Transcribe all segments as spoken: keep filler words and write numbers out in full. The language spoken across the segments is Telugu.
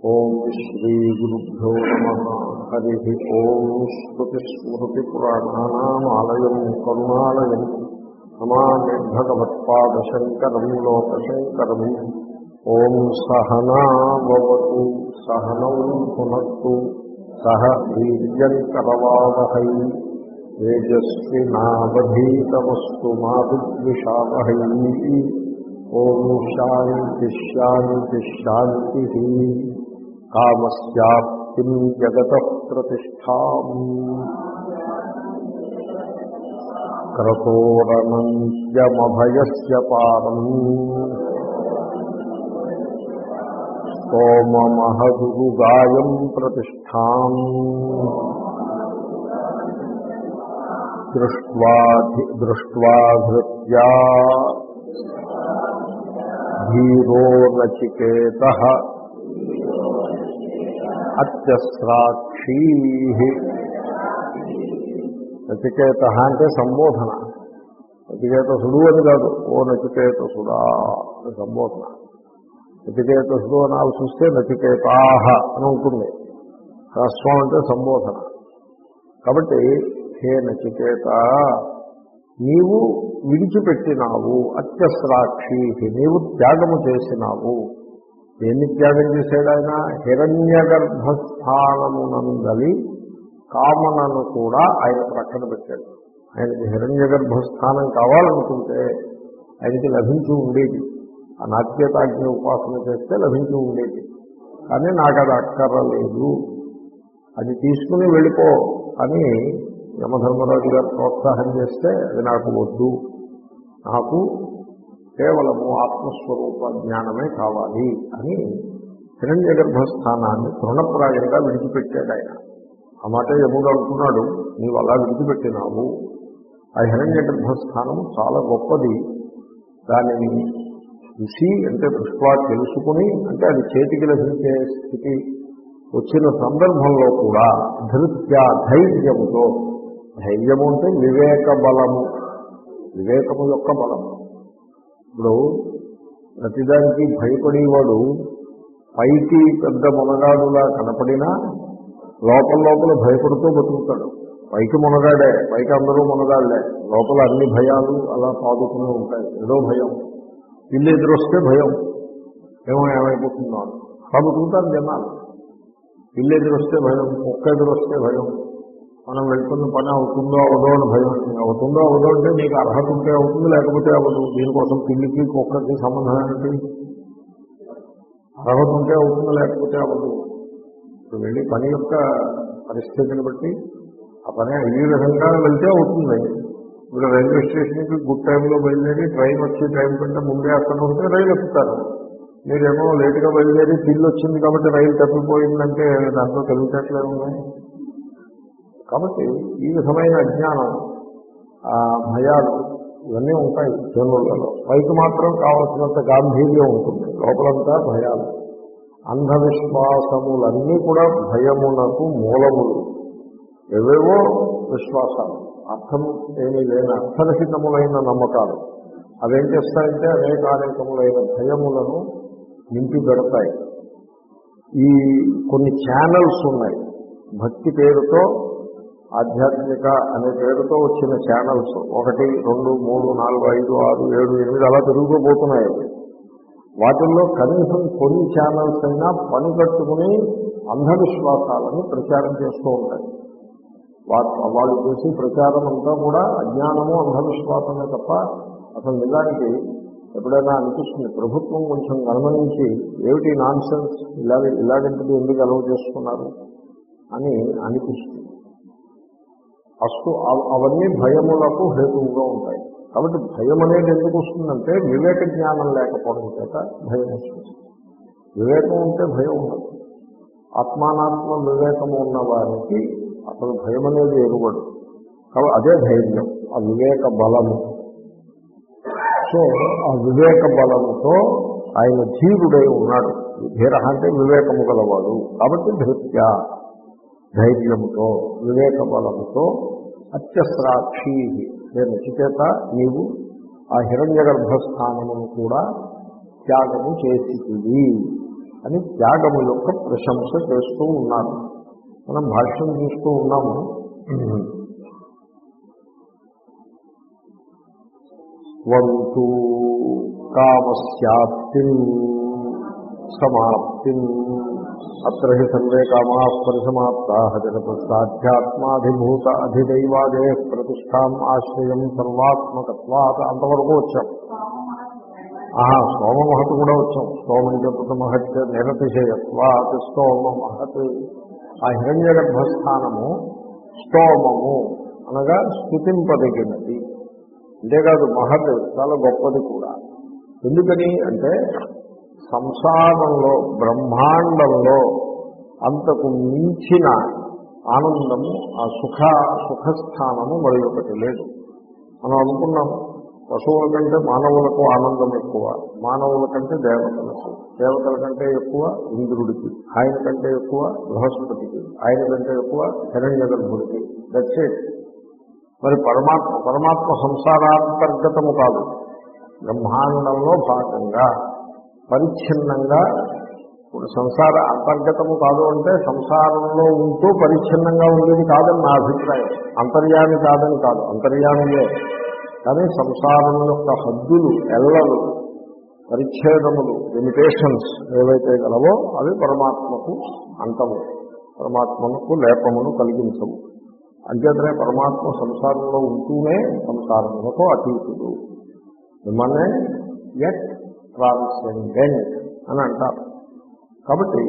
ఓం శ్రీ గురుభ్యో నమః. హరి ఓం. స్మృతిస్మృతిపురాణానామాలయం కరుణాలయం నమామి భగవత్పాదశంకరం లోకశంకరం. ఓం సహనావతు సహనౌ భునక్తు సహ వీర్యంకరవావహై తేజస్వినావధీతమస్తు మా విద్విషావహై. ఓం శాంతి శాంతి శాంతి. కామస్యాప్తిం జగతః ప్రతిష్ఠాం క్రతోరణంత్యమభయస్య పారం స్తోమమహదుగాయం ప్రతిష్ఠాం దృష్ట్వాధృత్యా ధీరో నచికేతః అత్యస్రాక్షీ. నచికేత అంటే సంబోధన. నచికేతసుడు అని కాదు, ఓ నచికేతసుడా అని సంబోధన. నచికేతసుడు అనాల్సి వస్తే నచికేతాహ అని ఉంటుంది. హ్రస్వం అంటే సంబోధన. కాబట్టి హే నచికేత, నీవు విడిచిపెట్టినావు. అత్యస్రాక్షి, నీవు త్యాగము చేసినావు. దేన్ని త్యాగం చేశాడు ఆయన? హిరణ్య గర్భస్థానమునందలి కామనను కూడా ఆయన ప్రక్కన పెట్టాడు. ఆయనకి హిరణ్య గర్భస్థానం కావాలనుకుంటే ఆయనకి లభించి ఉండేది. ఆ నాట్యతాజ్ఞ ఉపాసన చేస్తే లభించి ఉండేది. కానీ నాకు అది అక్కర్లేదు, అది తీసుకుని వెళ్ళిపో అని యమధర్మరాజు గారు ప్రోత్సాహం చేస్తే అది నాకు వద్దు, నాకు కేవలము ఆత్మస్వరూప జ్ఞానమే కావాలి అని హిరణ్య గర్భస్థానాన్ని తృణప్రాయంగా విడిచిపెట్టాడు ఆయన. ఆ మాట యముడు అంటున్నాడు, నీవు అలా విడిచిపెట్టినావు. ఆ హిరణ్య గర్భస్థానము చాలా గొప్పది. దానిని చూసి అంటే దృష్ట్యా తెలుసుకుని, అంటే అది చేతికి లభించే స్థితి వచ్చిన సందర్భంలో కూడా ధృత్యా ధైర్యముతో, ధైర్యము అంటే వివేక బలము, వివేకము యొక్క బలము. ఇప్పుడు ప్రతిదానికి భయపడేవాడు పైకి పెద్ద మునగాడులా కనపడినా లోపల లోపల భయపడుతూ బతుకుతాడు. పైకి మునగాడే, పైకి అందరూ మునగాళ్లే, లోపల అన్ని భయాలు అలా పాదుకునే ఉంటాయి. ఏదో భయం, ఇల్లు ఎదురొస్తే భయం, ఏమో ఏమైపోతుందో అలా బతుకుతారు జనాలు. ఇల్లు ఎదురొస్తే భయం, కుక్క ఎదురొస్తే భయం, మనం వెళ్తున్న పని అవుతుందో అవదో అని భయం. అవుతుందో అవదో అంటే నీకు అర్హత ఉంటే అవుతుంది, లేకపోతే అవ్వదు. దీనికోసం పిల్లికి కుక్కకి సంబంధం ఏంటి? అర్హత ఉంటే అవుతుంది, లేకపోతే అవ్వదు. ఇప్పుడు వెళ్ళి పని యొక్క పరిస్థితిని బట్టి ఆ పని ఈ విధంగా వెళ్తే అవుతుంది. ఇప్పుడు రైల్వే స్టేషన్కి గుడ్ టైంలో బయలుదేరి ట్రైన్ వచ్చే టైం కంటే ముందే అక్కడ ఉంటే రైలు ఎక్కుతారు. మీరేమో లేటుగా బయలుదేరి పిల్లి వచ్చింది కాబట్టి రైలు తప్పిపోయిందంటే దాంట్లో తెలివితేటలే ఉన్నాయి. కాబట్టి ఈ విధమైన అజ్ఞానం, ఆ భయాలు ఇవన్నీ ఉంటాయి జనులలో. పైకి మాత్రం కావలసినంత గాంభీర్యం ఉంటుంది, లోపలంతా భయాలు. అంధవిశ్వాసములన్నీ కూడా భయమునకు మూలములు. ఏవేవో విశ్వాసాలు, అర్థం ఏమీ లేని అర్థరహితములైన నమ్మకాలు. అవేం చేస్తాయంటే అనేక అనేకములైన భయములను నింపి పెడతాయి. ఈ కొన్ని ఛానల్స్ ఉన్నాయి, భక్తి పేరుతో, ఆధ్యాత్మిక అనే పేరుతో వచ్చిన ఛానల్స్ ఒకటి రెండు మూడు నాలుగు ఐదు ఆరు ఏడు ఎనిమిది అలా తిరుగుతూపోతున్నాయి. వాటిల్లో కనీసం కొన్ని ఛానల్స్ అయినా పని కట్టుకుని అంధవిశ్వాసాలను ప్రచారం చేస్తూ ఉంటాయి. వాళ్ళు చేసి ప్రచారం అంతా కూడా అజ్ఞానము అంధవిశ్వాసమే తప్ప అసలు నిజానికి ఎప్పుడైనా అనిపిస్తుంది ప్రభుత్వం కొంచెం గమనించి ఏమిటి నాన్ సెన్స్, ఇలాగే ఇలాంటిది ఎందుకు అలవ్ చేస్తున్నారు అని అనిపిస్తుంది. ఫస్ట్ అవన్నీ భయములకు హేతువుగా ఉంటాయి. కాబట్టి భయం అనేది ఎందుకు వస్తుందంటే వివేక జ్ఞానం లేకపోవడం చేత భయం వస్తుంది. వివేకం ఉంటే భయం ఉండదు. ఆత్మానాత్మ వివేకము ఉన్న వారికి అసలు భయం అనేది ఎరుగడు. కాబట్టి అదే ధైర్యం, ఆ వివేక బలము. సో ఆ వివేక బలముతో ఆయన ధీరుడై ఉన్నాడు. ధీర అంటే వివేకము గలవాడు. కాబట్టి ధృత్య ధైర్యముతో, వివేక బలముతో, అత్యస్రాక్షి, నేను నచికేత నీవు ఆ హిరణ్య గర్భస్థానమును కూడా త్యాగము చేసితివి అని త్యాగము యొక్క ప్రశంస చేస్తూ ఉన్నారు. మనం భాష్యం చూస్తూ ఉన్నాము. వంతు కామస్యాప్తిం సమాప్తిం అత్ర హి సర్వే కామాః పరిసమాప్తాః జగత్సాధ్యాత్మాధిభూత అధిదైవాదే ప్రతిష్టాం ఆశ్రయం సర్వాత్మకత్వాత్ అంతవరకు వచ్చాం. ఆహా స్తోమ మహత్ కూడా వచ్చాం. స్తోమం చెప్పుట మహత్ నిరతిశయత్వాత్ స్తోమ మహత్. ఆ హిరణ్య గర్భస్థానము స్తోమము అనగా స్తుతింపదగినది. అంతేకాదు మహత్ చాలా గొప్పది కూడా. ఎందుకని అంటే సంసారంలో బ్రహ్మాండంలో అంతకు మించిన ఆనందము, ఆ సుఖ సుఖస్థానము మరి ఒకటి లేదు. మనం అనుకున్నాము పశువుల కంటే మానవులకు ఆనందం ఎక్కువ, మానవుల కంటే దేవతలకు, దేవతల కంటే ఎక్కువ ఇంద్రుడికి, ఆయన కంటే ఎక్కువ బృహస్పతికి, ఆయన కంటే ఎక్కువ హిరణ్య గర్భుడికి. That's it. మరి పరమాత్మ పరమాత్మ సంసారాంతర్గతము కాదు, బ్రహ్మాండంలో భాగంగా పరిచ్ఛిన్నంగా. ఇప్పుడు సంసార అంతర్గతము కాదు అంటే సంసారంలో ఉంటూ పరిచ్ఛిన్నంగా ఉండేది కాదని నా అభిప్రాయం. అంతర్యామి కాదని కాదు, అంతర్యామియే. కానీ సంసారం యొక్క హద్దులు, ఎల్లలు, పరిచ్ఛేదములు, లిమిటేషన్స్ ఏవైతే గలవో అవి పరమాత్మకు అంతము, పరమాత్మకు లేపమును కలిగించవు. అంచేతనే పరమాత్మ సంసారంలో ఉంటూనే సంసారములకు అతీతుడు. మిమ్మల్ని ఎట్ ట్రాన్సెండెంట్ అని అంటారు. కాబట్టి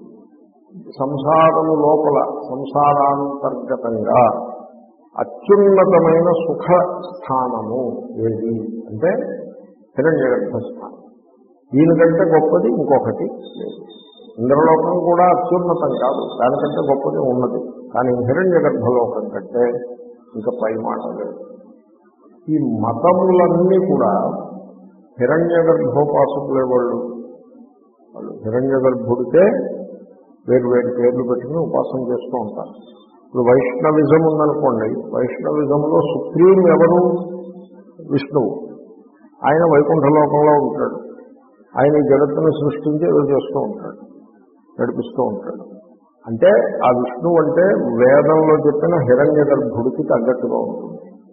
సంసారము లోపల సంసారాంతర్గతంగా అత్యున్నతమైన సుఖ స్థానము ఏది అంటే హిరణ్య గర్భస్థానం. దీనికంటే గొప్పది ఇంకొకటి లేదు. ఇంద్రలోకం కూడా అత్యున్నతం కాదు, దానికంటే గొప్పది ఉన్నది. కానీ హిరణ్య గర్భలోకం కంటే ఇంకా పై మాట లేదు. ఈ మతములన్నీ కూడా హిరణ్య గర్భోపాసకులే. వాళ్ళు వాళ్ళు హిరణ్య గర్భుడికే వేరు వేరు పేర్లు పెట్టుకుని ఉపాసన చేస్తూ ఉంటారు. ఇప్పుడు వైష్ణవిజం ఉందనుకోండి, వైష్ణవిజంలో సుప్రీం ఎవరు? విష్ణువు. ఆయన వైకుంఠలోకంలో ఉంటాడు. ఆయన ఈ జగత్తును సృష్టించి ఏదో చేస్తూ ఉంటాడు, నడిపిస్తూ ఉంటాడు. అంటే ఆ విష్ణువు అంటే వేదంలో చెప్పిన హిరణ్య గర్భుడికి తగ్గట్టుగా ఉంటుంది.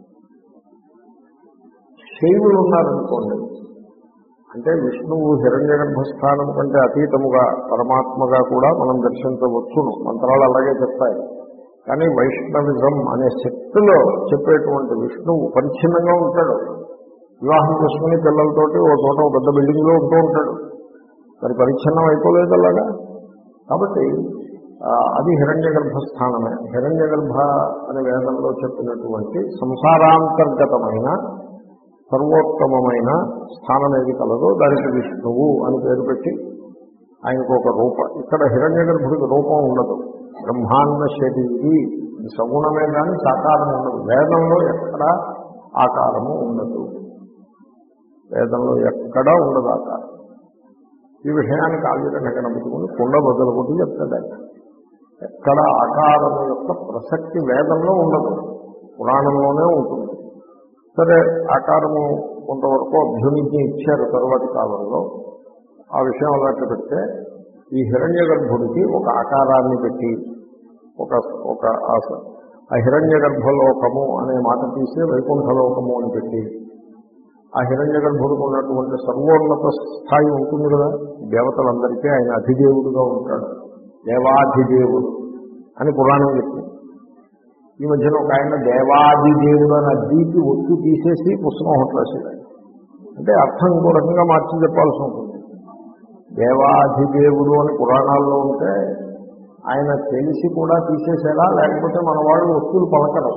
శైవులు ఉన్నారనుకోండి, అంటే విష్ణువు హిరణ్య గర్భస్థానం కంటే అతీతముగా పరమాత్మగా కూడా మనం దర్శించవచ్చును. మంత్రాలు అలాగే చెప్తాయి. కానీ వైష్ణవిజం అనే శక్తిలో చెప్పేటువంటి విష్ణువు పరిచ్ఛిన్నంగా ఉంటాడు. వివాహం చేసుకుని పిల్లలతోటి ఓ చోట ఒక పెద్ద బిల్డింగ్లో ఉంటూ ఉంటాడు. మరి పరిచ్ఛిన్నం అయిపోలేదు అలాగా. కాబట్టి అది హిరణ్య గర్భస్థానమే. హిరణ్య గర్భ అనే వేదంలో చెప్పినటువంటి సంసారాంతర్గతమైన సర్వోత్తమమైన స్థానం ఏది కలదో దానికి విష్ణువు అని పేరు పెట్టి ఆయనకు ఒక రూపం. ఇక్కడ హిరణ్య గర్భుడికి రూపం ఉండదు. బ్రహ్మాండ శరీరి సగుణమే కానీ సాకారం ఉండదు. వేదంలో ఎక్కడా ఆకారము ఉండదు. వేదంలో ఎక్కడా ఉండదు ఆకారం. ఈ విషయానికి ఆగిరణ కనబడుకుని కుండ బదులు కొట్టి చెప్తాడు ఆయన. ఎక్కడ ఆకారం యొక్క ప్రసక్తి వేదంలో ఉండదు, పురాణంలోనే ఉంటుంది. సరే, ఆకారము కొంతవరకు అభ్యునికి ఇచ్చారు తరువాతి కాలంలో. ఆ విషయం అలాంటి పెడితే ఈ హిరణ్య గర్భుడికి ఒక ఆకారాన్ని పెట్టి ఒక ఒక ఆ హిరణ్య గర్భలోకము అనే మాట తీసి వైకుంఠలోకము అని పెట్టి ఆ హిరణ్య గర్భుడికి ఉన్నటువంటి సర్వోన్నత స్థాయి ఉంటుంది కదా, దేవతలందరికీ ఆయన అధిదేవుడుగా ఉంటాడు. దేవాధిదేవుడు అని పురాణం చెప్తుంది. ఈ మధ్యన ఒక ఆయన దేవాదిదేవుడు అని అద్దీకి ఒత్తు తీసేసి పుస్తకం ఒకటి రాశాడు. అంటే అర్థం ఇంకో రకంగా మార్చి చెప్పాల్సి ఉంటుంది. దేవాధిదేవుడు అని పురాణాల్లో ఉంటే ఆయన తెలిసి కూడా తీసేసేలా, లేకపోతే మన వాళ్ళు ఒత్తులు పలకడం.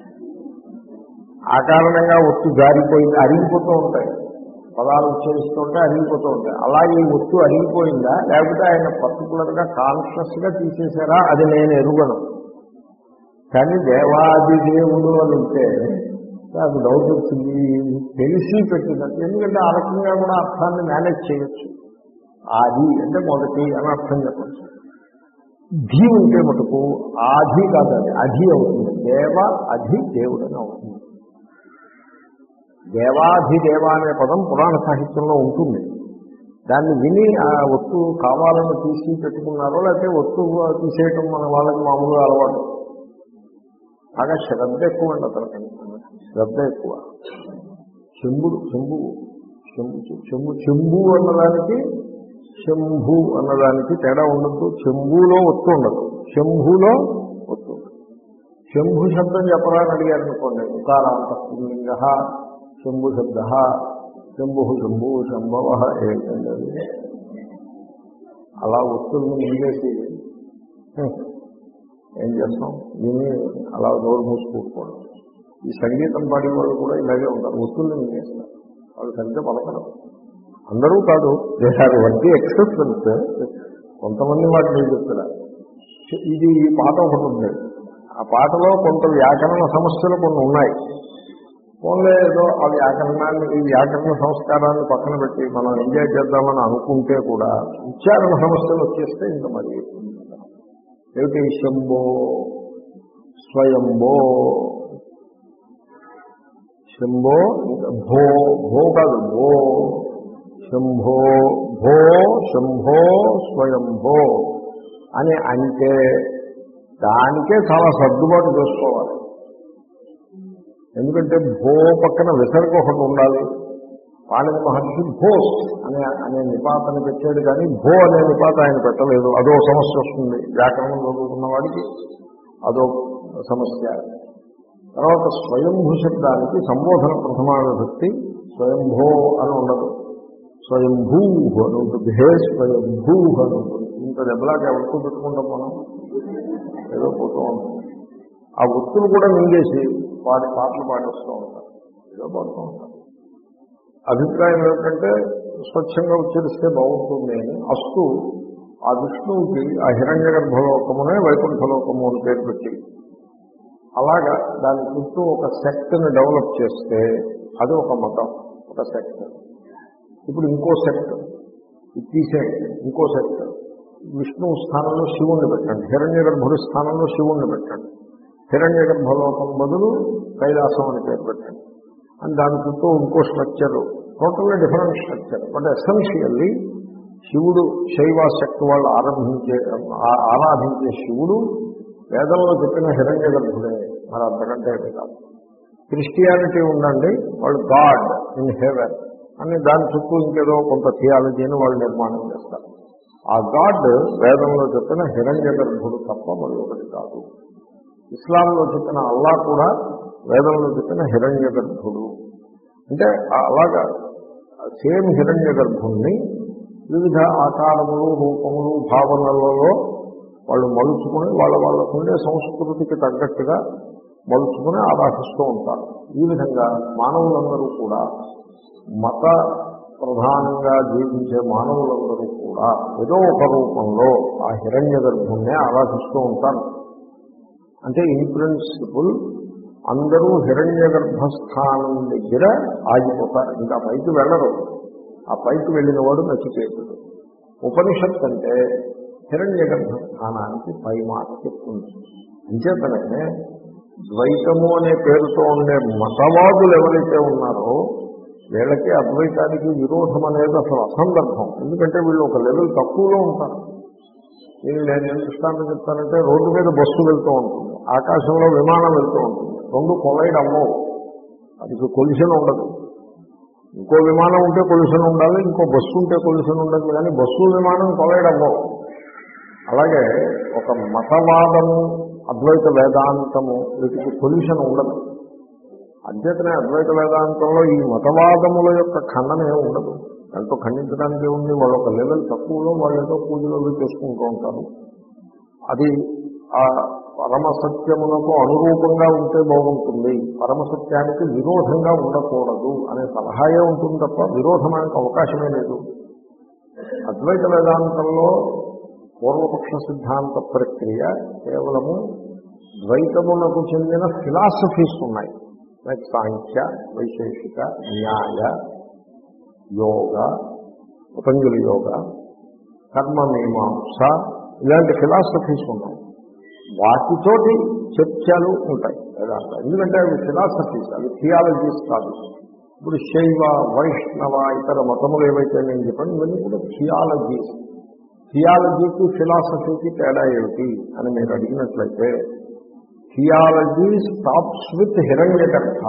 ఆ కారణంగా ఒత్తు జారిపోయింది, అరిగిపోతూ ఉంటాయి. పదాలు ఉచ్చరిస్తుంటే అరిగిపోతూ ఉంటాయి. అలాగే ఈ ఒత్తు అరిగిపోయిందా, లేకపోతే ఆయన పర్టికులర్గా కాన్షియస్గా తీసేసారా, అది నేను ఎరుగను. కానీ దేవాదిదేవుడు అని ఉంటే నాకు డౌట్ వచ్చింది, తెలిసి పెట్టినట్టు. ఎందుకంటే ఆ రకంగా కూడా అర్థాన్ని మేనేజ్ చేయొచ్చు. ఆది అంటే మొదటి అని అర్థం చెప్పచ్చు. ధీ ఉంటే మటుకు ఆది కాదు, అది అధి అవుతుంది. దేవ అధి దేవుడని అవుతుంది. దేవాధిదేవ అనే పదం పురాణ సాహిత్యంలో ఉంటుంది. దాన్ని విని ఆ ఒత్తు కావాలని తీసి పెట్టుకున్నారో లేకపోతే ఒత్తు తీసేయటం మన వాళ్ళకి మామూలుగా అలవాటు. బాగా శ్రద్ధ ఎక్కువ అండి అతనికి, శ్రద్ధ ఎక్కువ. చెంబుడు చెంబు చెంబు చెంబు చెంబు అన్నదానికి శంభు అన్నదానికి తేడా ఉండదు. చెంబులో ఒత్తు ఉండదు, శంభులో ఒత్తు. శంభు శబ్దం చెప్పరా అని అడిగారు అనుకోండి, ఉకారాంత పుల్లింగ శంభు శబ్ద శంభు శంభు శంభవ ఏంటండి అది. అలా ఒత్తుల్ని మింగేసి ఏం చేస్తాం, దీన్ని అలా నోరు మూసుకుంటుకోండి. ఈ సంగీతం పాడే వాళ్ళు కూడా ఇలాగే ఉంటారు, ఒత్తుల్ని మింగేస్తారు. వాళ్ళు సరిగ్గా పలకరు. అందరూ కాదు, దే ఆర్ వడ్డీ ఎక్సెప్షన్స్. కొంతమంది వాటి నేను చెప్తున్నారు. ఇది ఈ పాట ఒకటి ఉంది, ఆ పాటలో కొంత వ్యాకరణ సమస్యలు కొన్ని ఉన్నాయి. ఓన్లీ ఏదో ఆ వ్యాకరణాన్ని ఈ వ్యాకరణ సంస్కారాన్ని పక్కన పెట్టి మనం ఎంజాయ్ చేద్దామని అనుకుంటే కూడా ఉచ్చారణ సమస్యలు వచ్చేస్తే ఇంకా మరి ఏమిటి శంభో స్వయంభో శంభో భో భో కాదు భో శంభో భో శంభో స్వయంభో అని అంటే దానికే చాలా సర్దుబాటు చేసుకోవాలి. ఎందుకంటే భో పక్కన విసర్గ ఒకటి ఉండాలి. పాణిని మహర్షి భోస్ అనే అనే నిపాతని పెట్టాడు, కానీ భో అనే నిపాత ఆయన పెట్టలేదు. అదో సమస్య వస్తుంది వ్యాకరణం చదువుకున్న వాడికి, అదో సమస్య. తర్వాత స్వయంభూ శబ్దానికి సంబోధన ప్రథమా విభక్తి స్వయంభో అని ఉండదు, స్వయంభూ అని ఉంటుంది. హే స్వయంభూ అని ఉంటుంది. ఇంత దెబ్బలాగా ఎవరితో పెట్టుకుంటాం మనం, ఏదో పోతూ ఉంటాం. ఆ వృత్తులు కూడా మింగేసి వాడి పాటలు పాటిస్తూ ఉంటారు, ఏదో పాడుతూ ఉంటారు. అభిప్రాయం ఏమిటంటే స్వచ్ఛంగా ఉచ్చరిస్తే బాగుంటుంది అని. అస్తు ఆ విష్ణువుకి ఆ హిరణ్య గర్భలోకమునే వైకుంఠలోకము అని పేరు పెట్టి అలాగా దాని చుట్టూ ఒక సెక్ట్ని డెవలప్ చేస్తే అది ఒక మతం, ఒక సెక్ట్. ఇప్పుడు ఇంకో సెక్ట్ ఇది తీసేయండి, ఇంకో సెక్ట్ విష్ణువు స్థానంలో శివుణ్ణి పెట్టండి, హిరణ్య గర్భుడి స్థానంలో శివుణ్ణి పెట్టండి, హిరణ్య గర్భలోకం బదులు కైలాసం అని పేరు పెట్టండి అని దాని చుట్టూ ఇంకో structure, totally different structure. But essentially శివుడు శైవ శక్తి వాళ్ళు ఆరాధించే ఆరాధించే శివుడు వేదంలో చెప్పిన హిరణ్య గర్భుడే, మరి అంతకంటే ఏమి కాదు. క్రిస్టియానిటీ ఉండండి, వాళ్ళు గాడ్ ఇన్ హెవెన్ అని దాని చుట్టూ ఇంకేదో కొంత థియాలజీని వాళ్ళు నిర్మాణం చేస్తారు. ఆ గాడ్ వేదంలో చెప్పిన హిరణ్య గర్భుడు తప్ప మరి ఒకటి కాదు. ఇస్లాంలో చెప్పిన అల్లా కూడా వేదంలో చెప్పిన హిరణ్య గర్భుడు. అంటే అలాగా సేమ్ హిరణ్య గర్భుణ్ణి వివిధ ఆకారములు రూపములు భావనలలో వాళ్ళు మలుచుకుని వాళ్ళ వాళ్ళకుండే సంస్కృతికి తగ్గట్టుగా మలుచుకుని ఆరాధిస్తూ ఉంటారు. ఈ విధంగా మానవులందరూ కూడా మత ప్రధానంగా జీవించే మానవులందరూ కూడా ఏదో ఒక రూపంలో ఆ హిరణ్య గర్భుణ్ణే ఆరాధిస్తూ ఉంటారు. అంటే ఇన్ ప్రిన్సిపుల్ అందరూ హిరణ్య గర్భస్థానం దగ్గర ఆగిపోతారు, ఇంకా పైకి వెళ్ళరు. ఆ పైకి వెళ్ళిన వాడు నచికేతుడు. ఉపనిషత్ అంటే హిరణ్య గర్భస్థానానికి పై మాట చెప్తుంది. అంచేతనే ద్వైతము అనే పేరుతో ఉండే మతవాదులు ఎవరైతే ఉన్నారో వీళ్ళకి అద్వైతానికి విరోధం అనేది అసలు అసందర్భం. ఎందుకంటే వీళ్ళు ఒక లెవెల్ తక్కువలో ఉంటారు. నేను నేను ఏం దృష్టాంతం చెప్తానంటే, రోడ్డు మీద బస్సు వెళ్తూ ఉంటుంది, ఆకాశంలో విమానం వెళ్తూ ఉంటుంది, రెండు కొలైడ్ అమ్మవు, అది కొలిషన్ ఉండదు. ఇంకో విమానం ఉంటే కొలిషన్ ఉండాలి, ఇంకో బస్సు ఉంటే కొలిషన్ ఉండదు, కానీ బస్సు విమానం కొలైడ్ అమ్మవు. అలాగే ఒక మతవాదము అద్వైత వేదాంతము వీటికి కొలిషన్ ఉండదు. అధ్యతనే అద్వైత వేదాంతంలో ఈ మతవాదముల యొక్క ఖండనే ఉండదు. దాంతో ఖండించడానికి ఉంది, వాళ్ళు ఒక లెవెల్ తక్కువలో వాళ్ళు ఏదో పూజలు చేసుకుంటూ ఉంటారు. అది ఆ పరమసత్యమునకు అనురూపంగా ఉంటే బాగుంటుంది, పరమసత్యానికి విరోధంగా ఉండకూడదు అనే సలహాయే ఉంటుంది తప్ప విరోధమానికి అవకాశమే లేదు. అద్వైత వేదాంతంలో పూర్వపక్ష సిద్ధాంత ప్రక్రియ కేవలము ద్వైతమునకు చెందిన ఫిలాసఫీస్ ఉన్నాయి. లైక్ సాంఖ్య, వైశేషిక, న్యాయ, యోగ, పతంజలి యోగ, కర్మ మీమాంస, ఇలాంటి ఫిలాసఫీస్ ఉన్నాయి. వాటితోటి చర్చలు ఉంటాయి వేదాంత. ఎందుకంటే అవి ఫిలాసఫీస్, అవి థియాలజీస్ కాదు. ఇప్పుడు శైవ వైష్ణవ ఇతర మతములు ఏవైతే నేను చెప్పాను ఇవన్నీ కూడా థియాలజీ. థియాలజీకి ఫిలాసఫీకి తేడా ఏమిటి అని మీరు అడిగినట్లయితే theology stops with Hiranyagarbha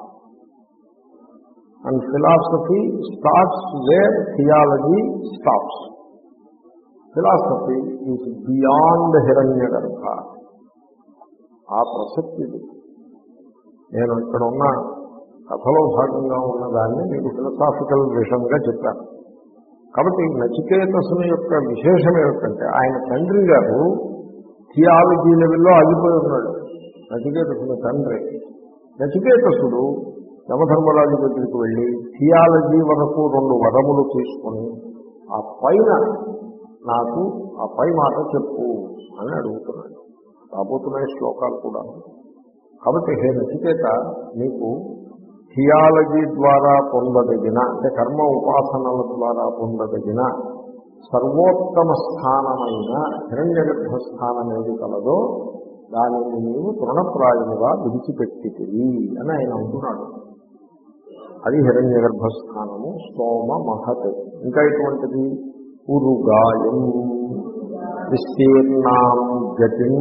and philosophy starts where theology stops. Philosophy is beyond Hiranyagarbha. ఆ ప్రసక్తి ఇది. నేను ఇక్కడ ఉన్న కథలో భాగంగా ఉన్న దాన్ని మీకు ఫిలసాఫికల్ విషయంగా చెప్పాను. కాబట్టి నచికేతసుని యొక్క విశేషం ఏమిటంటే ఆయన తండ్రి గారు థియాలజీ లెవెల్లో ఆగిపోయి ఉన్నాడు. నచికేతసుని తండ్రి నచికేతసుడు యమధర్మరాజు దగ్గరికి వెళ్ళి థియాలజీ వరకు రెండు వరములు తీసుకొని ఆ పైన నాకు ఆ పై మాట చెప్పు అని అడుగుతున్నాడు. రాబోతున్నాయి శ్లోకాలు కూడా. కాబట్టి హే నచికేత, నీకు థియాలజీ ద్వారా పొందదగిన అంటే కర్మ ఉపాసనల ద్వారా పొందదగిన సర్వోత్తమ స్థానమైన హిరణ్యగర్భ స్థానం ఏది కలదో దానిని నీవు తృణప్రాయముగా విడిచిపెట్టితివి అని ఆయన అంటున్నాడు. అది హిరణ్యగర్భ స్థానము. సోమ మహత్. ఇంకా ఇటువంటిది ఉరుగాయం విస్తీర్ణాం గతిం.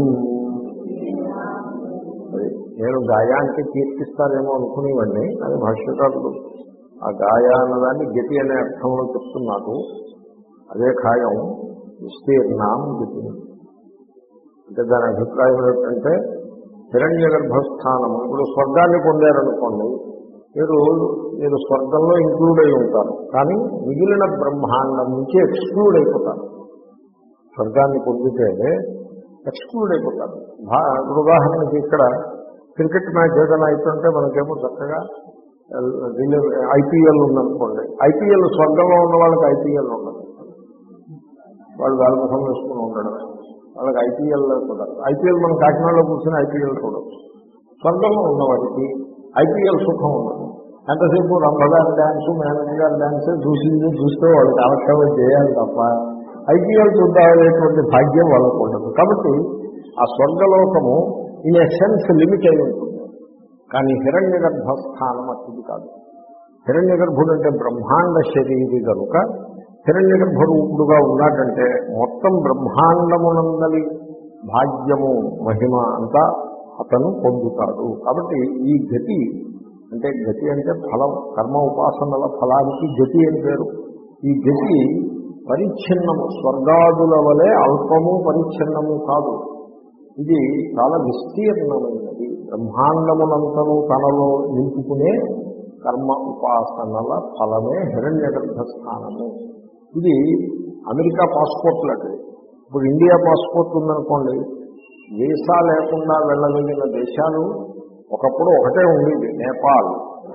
నేను గాయానికి కీర్తిస్తారేమో అనుకునేవాడిని, అది భాష్యకారులు ఆ గాయ అన్నదాన్ని గతి అనే అర్థంలో చెప్తున్నారు. అదే ఖాయం. విస్తీర్ణాం గతి అంటే దాని అభిప్రాయం ఏమిటంటే హిరణ్యగర్భస్థానం. ఇప్పుడు స్వర్గాన్ని పొందారనుకోండి, మీరు మీరు స్వర్గంలో ఇంక్లూడ్ అయి ఉంటారు, కానీ మిగిలిన బ్రహ్మాండం నుంచి ఎక్స్క్లూడ్ అయిపోతారు. స్వర్గాన్ని పొందితే ఎక్స్క్లూడ్ అయిపోతారు. ఇప్పుడు ఉదాహరణకి ఇక్కడ క్రికెట్ మ్యాచ్ ఏదైనా అయిపోతుంటే మనకేమో చక్కగా ఐపీఎల్ ఉందనుకోండి, ఐపీఎల్ స్వర్గంలో ఉన్న వాళ్ళకి ఐపీఎల్ ఉండదు, వాళ్ళు గాలిముఖం వేసుకుని ఉండడమే, వాళ్ళకి ఐపీఎల్ కుదరదు. ఐపీఎల్ మనం కాకినాడలో కూర్చొని ఐపీఎల్ చూడవచ్చు. స్వర్గంలో ఉన్న వారికి ఐపీఎల్ సుఖం ఉండదు. ఎంతసేపు రంభగారి డ్యాన్సు మేనన్ గారి డ్యాన్స్ చూసింది చూస్తే వాళ్ళు కాలక్షేమం చేయాలి తప్ప ఐపీఎల్ చూద్దామనేటువంటి భాగ్యం వాళ్ళకు ఉండదు. కాబట్టి ఆ స్వర్గలోకము ఇన్ ఎ సెన్స్ లిమిట్ అయి ఉంటుంది. కానీ హిరణ్యగర్భస్థానం అతిథి కాదు. హిరణ్యగర్భుడు అంటే బ్రహ్మాండ శరీరి కనుక హిరణ్యగర్భరూపుడుగా ఉన్నాడంటే మొత్తం బ్రహ్మాండమునందలి భాగ్యము మహిమ అంతా అతను పొందుతాడు. కాబట్టి ఈ గతి అంటే గతి అంటే ఫలం, కర్మ ఉపాసనల ఫలానికి గతి అని పేరు. ఈ గతి పరిచ్ఛిన్నము, స్వర్గాదుల వలె అల్పము పరిచ్ఛిన్నము కాదు. ఇది చాలా విస్తీర్ణమైనది. బ్రహ్మాండమునంతను తనలో నింపుకునే కర్మ ఉపాసనల ఫలమే హిరణ్యగర్భ స్థానము. ఇది అమెరికా పాస్పోర్ట్ లాంటిది. ఇప్పుడు ఇండియా పాస్పోర్ట్ ఉందనుకోండి, వీసా లేకుండా వెళ్ళగలిగిన దేశాలు ఒకప్పుడు ఒకటే ఉండేది, నేపాల్.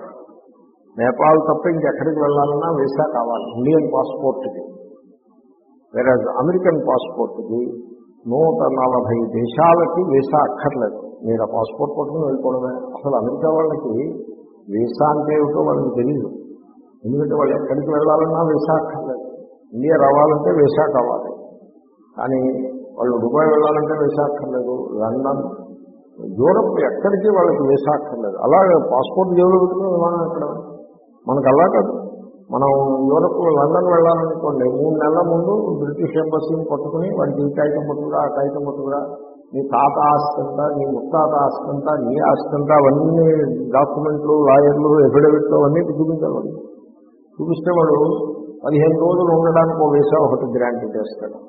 నేపాల్ తప్ప ఇంకెక్కడికి వెళ్ళాలన్నా వీసా కావాలి ఇండియన్ పాస్పోర్ట్కి. వేరే అమెరికన్ పాస్పోర్ట్కి నూట నలభై దేశాలకి వీసా అక్కర్లేదు. మీరు ఆ పాస్పోర్ట్ పట్టుకుని వెళ్ళిపోవడమే. అసలు అమెరికా వాళ్ళకి వీసా అంటే ఏమిటో వాళ్ళకి తెలియదు. ఎందుకంటే వాళ్ళు ఎక్కడికి వెళ్ళాలన్నా వీసా అక్కర్లేదు. ఇండియా రావాలంటే వీసా కావాలి, కానీ వాళ్ళు దుబాయ్ వెళ్ళాలంటే వీసా అక్కర్లేదు. లండన్, యూరప్ ఎక్కడికి వాళ్ళకి వీసా అక్కర్లేదు. అలాగే పాస్పోర్ట్ జేబులో పెట్టుకుని విమానం ఎక్కడ. మనకు అలా కాదు. మనం యూరప్ లండన్ వెళ్ళాలనుకోండి, మూడు నెలల ముందు బ్రిటిష్ ఎంబసీని పట్టుకుని వాడికి ఈ కాగితం పట్టుకురా ఆ కాగితం పట్టుకురా, నీ తాత ఆస్తంతా నీ ముత్తాత ఆస్తంతా నీ ఆస్తంతా అవన్నీ డాక్యుమెంట్లు లాయర్లు ఎఫిడవిట్లు అవన్నీ చూపించాలి. చూపిస్తే వాడు పదిహేను రోజులు ఉండడానికి ఒక వీసా ఒకటి గ్రాంట్ చేస్తాడు.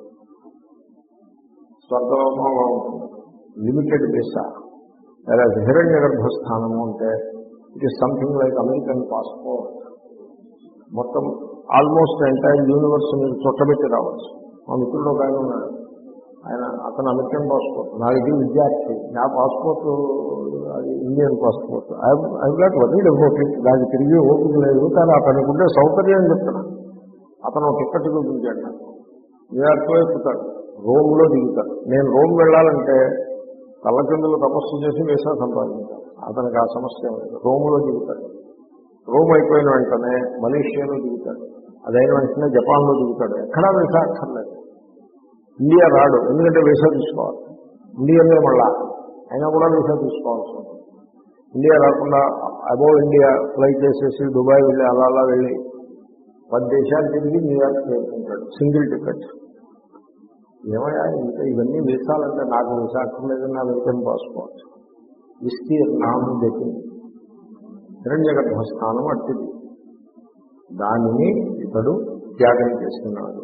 స్వర్గలోకంలో ఉంటుంది లిమిటెడ్ వీసా. అలా హిరణ్యగర్భస్థానము అంటే it is something like American passport. మొత్తం ఆల్మోస్ట్ ఎంటైర్ యూనివర్స్ మీరు చుట్టబెట్టి రావచ్చు. మా మిత్రుడు ఒక ఆయన ఉన్నాడు, ఆయన అతను అమెరికన్ పాస్పోర్ట్, నాది విద్యార్థి, నా పాస్పోర్ట్ అది Indian passport. I got worried about it. దానికి తిరిగి ఓపిక లేదు, కానీ అతనికి ఉండే సౌకర్యం చెప్తాను. అతను టికెట్ చూపించాడు నాకు. న్యూయార్క్లో ఎక్కుతాడు, రోమ్లో దిగుతాడు. నేను రోమ్ వెళ్ళాలంటే తల్లకిందులు తపస్సు చేసి వీసా సంపాదించాను. అతనికి ఆ సమస్య లేదు. రోమ్లో దిగుతాడు. రోమ్ అయిపోయిన వెంటనే మలేషియాలో దిగుతాడు. అదైన వెంటనే జపాన్లో దిగుతాడు. ఎక్కడా వీసా అక్కర్లేదు. ఇండియా రాడు, ఎందుకంటే వీసా తీసుకోవాలి. ఇండియన్నే మళ్ళా అయినా కూడా వీసా తీసుకోవాల్సి ఉంటుంది. ఇండియా రాకుండా అబోవ్ ఇండియా ఫ్లై చేసేసి దుబాయ్ వెళ్ళి అలా అలా వెళ్ళి పది దేశాలు తిరిగి న్యూయార్క్ చేరుకుంటాడు సింగిల్ టికెట్. ఏమయ్యా ఇంకా ఇవన్నీ వీసాలంటే నాకు వీసా అక్కర్లేదని నా వెల్కమ్ పాస్పోర్ట్ విస్తీర్ణాము దక్కింది. హిరణ్య గర్భస్థానం అట్టిది, దానిని ఇతడు త్యాగం చేస్తున్నాడు.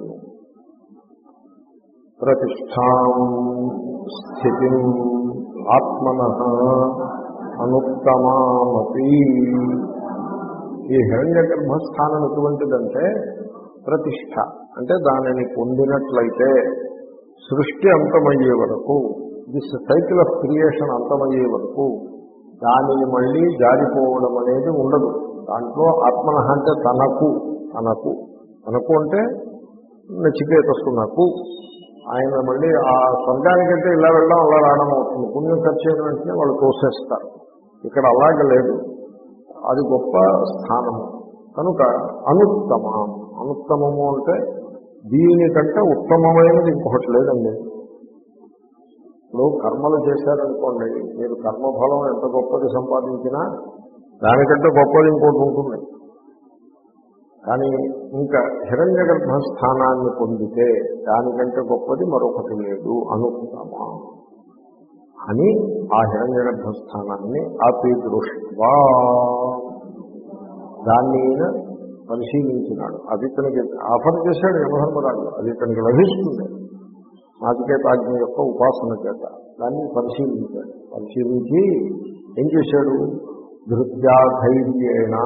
ప్రతిష్టాం స్థితిం ఆత్మనః అనుత్తమామపి. ఈ హిరణ్య గర్భస్థానం ఎటువంటిదంటే ప్రతిష్ట, అంటే దానిని పొందినట్లయితే సృష్టి అంతమయ్యే వరకు, దిస్ సైకిల్ ఆఫ్ క్రియేషన్ అంతమయ్యే వరకు దానిని మళ్ళీ జారిపోవడం అనేది ఉండదు. దాంట్లో ఆత్మనః అంటే తనకు తనకు తనకు అంటే నచికేతసునకు ఆయన మళ్ళీ ఆ స్వర్గానికంటే ఇలా వెళ్ళడం అలా రావడం అవుతుంది. పుణ్యం ఖర్చు అయిన వెంటనే వాళ్ళు తోసేస్తారు. ఇక్కడ అలాగే లేదు, అది గొప్ప స్థానము కనుక అనుత్తమం. అనుత్తమము అంటే దీనికంటే ఉత్తమమైనది ఇంకొకటి లేదండి. ఇప్పుడు కర్మలు చేశారనుకోండి, మీరు కర్మఫలం ఎంత గొప్పది సంపాదించినా దానికంటే గొప్పది ఇంకోటి ఉంటుంది. కానీ ఇంకా హిరణ్య గర్భస్థానాన్ని పొందితే దానికంటే గొప్పది మరొకటి లేదు. అనుత్తమా అని ఆ హిరణ్య గర్భస్థానాన్ని అపి దృష్ట్వా దాన్ని పరిశీలించినాడు. అది తనకి ఆఫర్ చేశాడు యమధర్మరాజు, అది తనకి లభిస్తుంది నాచికేతాజ్ఞ యొక్క ఉపాసన చేత. దాన్ని పరిశీలించాడు. పరిశీలించి ఏం చేశాడు? ధృత్యా ధైర్యేణ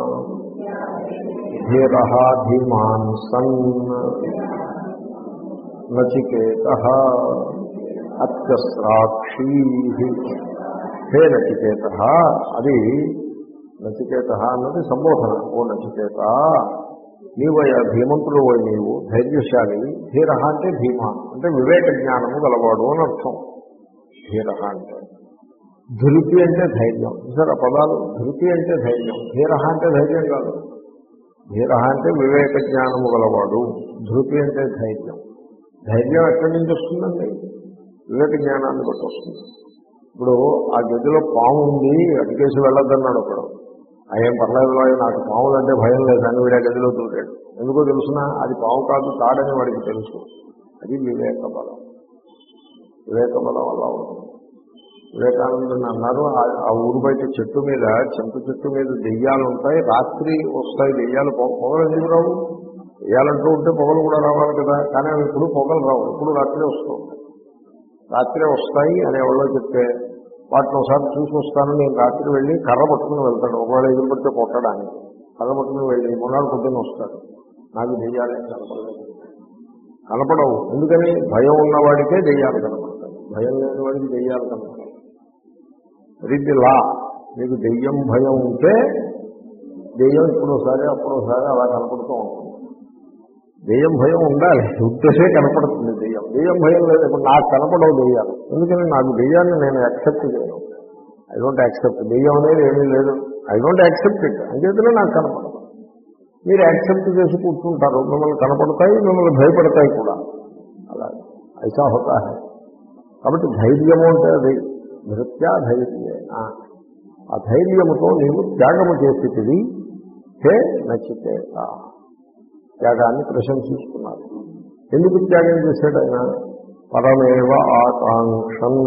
ధీర ధీమాన్ సన్ నచికేతః అత్యస్రాక్షీ. హే నచికేతః, అది నచికేతః అన్నది సంబోధన. ఓ నచికేత, నీవయ్యా ధీమంతుడు పోయి, నీవు ధైర్యశాలి. ధీర అంటే ధీమాన్ అంటే వివేక జ్ఞానము గలవాడు అని అర్థం. ధీర అంటే ధృతి అంటే ధైర్యం. సార్ ఆ పదాలు, ధృతి అంటే ధైర్యం, ధీర అంటే ధైర్యం కాదు. ధీర అంటే వివేక జ్ఞానము గలవాడు, ధృతి అంటే ధైర్యం. ధైర్యం ఎక్కడి నుంచి వస్తుందండి? వివేక జ్ఞానాన్ని బట్టి వస్తుంది. ఇప్పుడు ఆ గదిలో పాము ఉంది, అటుకేసి వెళ్ళొద్దన్నాడు ఒకడు. అయ్యేం పర్లేదు, నాకు పాములు అంటే భయం లేదని వీడు ఆ గదిలో దూరాడు. ఎందుకో తెలుసునా? అది పాము కాదు, తాడని వాడికి తెలుసు. అది వివేక బలం. వివేక బలం వల్ల ఉంటుంది. వివేకానందని అన్నారు, ఆ ఊరు బయట చెట్టు మీద, చెంప చెట్టు మీద దెయ్యాలు ఉంటాయి, రాత్రి వస్తాయి దెయ్యాలు. పొగలు ఎందుకు రావు? దెయ్యాలంటూ ఉంటే పొగలు కూడా రావాలి కదా, కానీ అవి ఇప్పుడు పొగలు రావు, ఇప్పుడు రాత్రి వస్తూ ఉంటాయి. రాత్రే వస్తాయి అని ఎవరో చెప్తే వాటిని ఒకసారి చూసి వస్తాను, నేను రాత్రి వెళ్ళి కర్ర పట్టుకుని వెళ్తాడు. ఒకవేళ ఎదురు పడితే కొట్టడానికి కర్ర పట్టుకుని వెళ్ళి మొన్నాడు పొద్దున్న వస్తాడు. నాకు దెయ్యాలే కనపడలేదు. కనపడవు. ఎందుకని? భయం ఉన్నవాడికే దెయ్యాలు కనపడతాయి, భయం లేని వాడికి దెయ్యాలు కనపడతాయి. ఇది లా. మీకు దెయ్యం భయం ఉంటే దెయ్యం ఇప్పుడోసారి అప్పుడోసారి అలా కనపడుతూ ఉంటుంది. దెయ్యం భయం ఉండాలి, ఉద్దేశమే కనపడుతుంది దెయ్యం. దెయ్యం భయం లేదు. ఇప్పుడు నాకు కనపడవు దెయ్యాలు, ఎందుకని? నాకు దెయ్యాన్ని నేను యాక్సెప్ట్ చేయను. I don't accept. దెయ్యం అనేది ఏమీ లేదు, ఐ డోంట్ యాక్సెప్ట్ ఇట్. అంచేతనే నాకు కనపడదు. మీరు యాక్సెప్ట్ చేసి కూర్చుంటారు, మిమ్మల్ని కనపడతాయి, మిమ్మల్ని భయపడతాయి కూడా. అలా ఐసా హోతా హై. కాబట్టి ధైర్యము అంటే అది నృత్యా ధైర్యేనా. ఆ ధైర్యముతో నీవు త్యాగము చేసేటివి. హే నచికేత, త్యాగాన్ని ప్రశంసిస్తున్నారు. ఎందుకు త్యాగం చేశాడు ఆయన? పరమేవ ఆకాంక్షన్,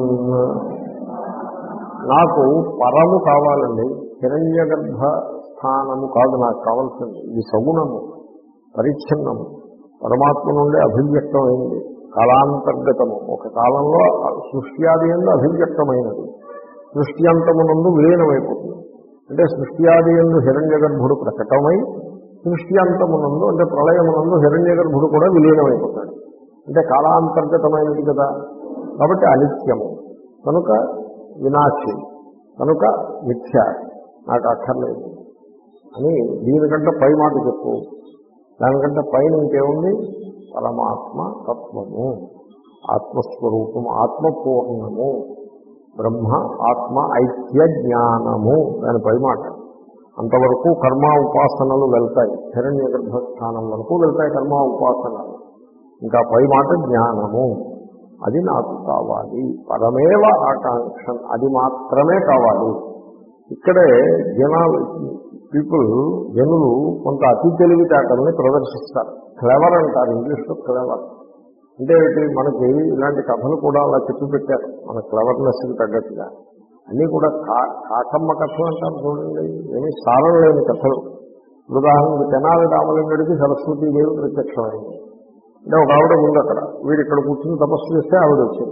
నాకు పరము కావాలండి, హిరణ్య గర్భ స్థానము కాదు నాకు కావాల్సింది. ఇది సగుణము, పరిచ్ఛిన్నము, పరమాత్మ నుండి అభివ్యక్తమైంది, కాలాంతర్గతము. ఒక కాలంలో సృష్ట్యాది యందు అభివ్యక్తమైనది, సృష్ట్యంతమునందు విలీనమైపోతుంది. అంటే సృష్ట్యాది యందు హిరణ్య గర్భుడు ప్రకటమై సృష్ట్యంతమునందు అంటే ప్రళయమునందు హిరణ్య గర్భుడు కూడా విలీనమైపోతాడు. అంటే కాలాంతర్గతమైనది కదా. కాబట్టి అనిత్యము కనుక వినాశి కనుక మిథ్య, నాకు అక్కర్లేదు అని దీనికంటే పై మాట చెప్పు. దానికంటే పైన ఇంకేముంది? పరమాత్మ తత్వము, ఆత్మస్వరూపము, ఆత్మపూర్ణము, బ్రహ్మ ఆత్మ ఐక్య జ్ఞానము. దాని పై మాట. అంతవరకు కర్మ ఉపాసనలు వెళ్తాయి, హిరణ్య గర్భస్థానం వరకు వెళ్తాయి కర్మ ఉపాసనలు. ఇంకా పై మాట జ్ఞానము, అది నాకు కావాలి. పరమేవ ఆకాంక్ష, అది మాత్రమే కావాలి. ఇక్కడే జనాలు పీపుల్ జనులు కొంత అతి తెలివితేటల్ని ప్రదర్శిస్తారు. క్లెవర్ అంటారు ఇంగ్లీష్లో. క్లెవర్ అంటే ఏంటి, మనకి ఇలాంటి కథలు కూడా అలా చెప్పి పెట్టారు మన క్లవర్నెస్కి తగ్గట్టుగా. అన్నీ కూడా కా కాకమ్మ కథలు అంటారు చూడండి, ఏమీ సారం లేని కథలు. ఉదాహరణకు తెనాలి రామలింగుడికి సరస్వతీదేవి ప్రత్యక్షమైంది అంటే ఒక ఆవిడ ఉంది అక్కడ, వీడు ఇక్కడ కూర్చుని తపస్సు చేస్తే ఆవిడ వచ్చింది,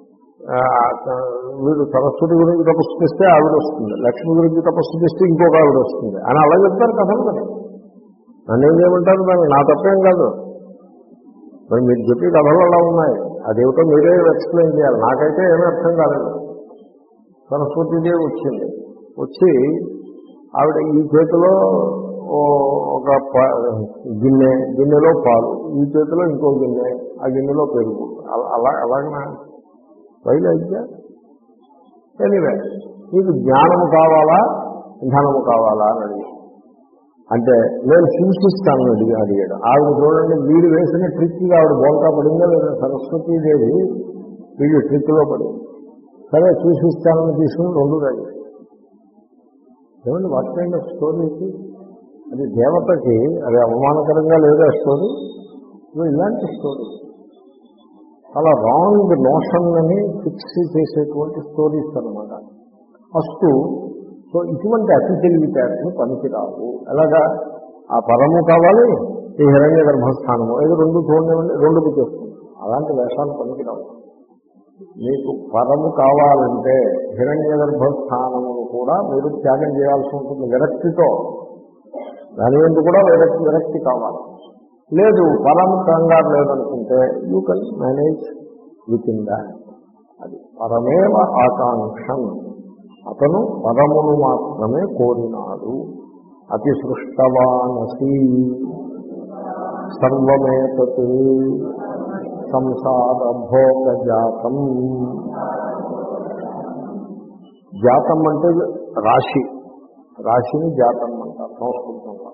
వీడు సరస్వతి గురించి తపస్సు చేస్తే ఆవిడ వస్తుంది, లక్ష్మి గురించి తపస్సు చేస్తే ఇంకొక ఆవిడ వస్తుంది అని అలా చెప్తారు కథలు. మరి నన్ను ఏం చేయమంటారు, దాన్ని నా తప్పేం కాదు. మరి మీరు చెప్పే కథలు అలా ఉన్నాయి, అదేమిటో మీరే ఎక్స్ప్లెయిన్ చేయాలి, నాకైతే ఏమీ అర్థం కాలేదు. సరస్వతీదేవి వచ్చింది, వచ్చి ఆవిడ ఈ చేతిలో ఒక గిన్నె, గిన్నెలో పాలు, ఈ చేతిలో ఇంకో గిన్నె, ఆ గిన్నెలో పెరుగు, అలా అలాగనా వైలైతే. ఎనీవే, మీకు జ్ఞానము కావాలా ధనము కావాలా అని అడిగాడు. అంటే నేను సూచిస్తాను అడిగి అడిగాడు. ఆవిడ చూడండి, వీడు వేసిన ట్రిక్కి ఆవిడ బోల్తా పడిందా లేదా, సరస్వతీదేవి వీడు ట్రిక్లో పడింది. సరే సూచిస్తానని తీసుకుని రెండు రాజు. ఏమండి వాట్ కైండ్ ఆఫ్ స్టోరీకి అది దేవతకి అది అవమానకరంగా లేదా స్టోరీ? ఇలాంటి స్టోరీ చాలా రాంగ్ నోషన్ అని ఫిక్స్ చేసేటువంటి స్టోరీస్ అన్నమాట. ఫస్ట్ సో ఇటువంటి అతి తెలివితేటలు పనికిరావు. ఎలాగా ఆ పరము కావాలి, ఈ హిరణ్య గర్భస్థానము, ఏదో రెండు చూడండి రెండుకు చేస్తుంది. అలాంటి వేషాలు పనికిరావు. మీకు పరము కావాలంటే హిరణ్య గర్భస్థానమును కూడా మీరు త్యాగం చేయాల్సి ఉంటుంది విరక్తితో. దాని ఎందుకు కూడా విరక్తి విరక్తి కావాలి. లేదు పరము కంగారు లేదనుకుంటే you can manage within that. అది పరమేవ ఆకాంక్షం, అతను పరమును మాత్రమే కోరినాడు. అతి సృష్టవానసి సర్వమేతత్ సంసార భోగ జాతం. జాతం అంటే రాశి, రాశిని జాతం అంటారు సంస్కృతంలో.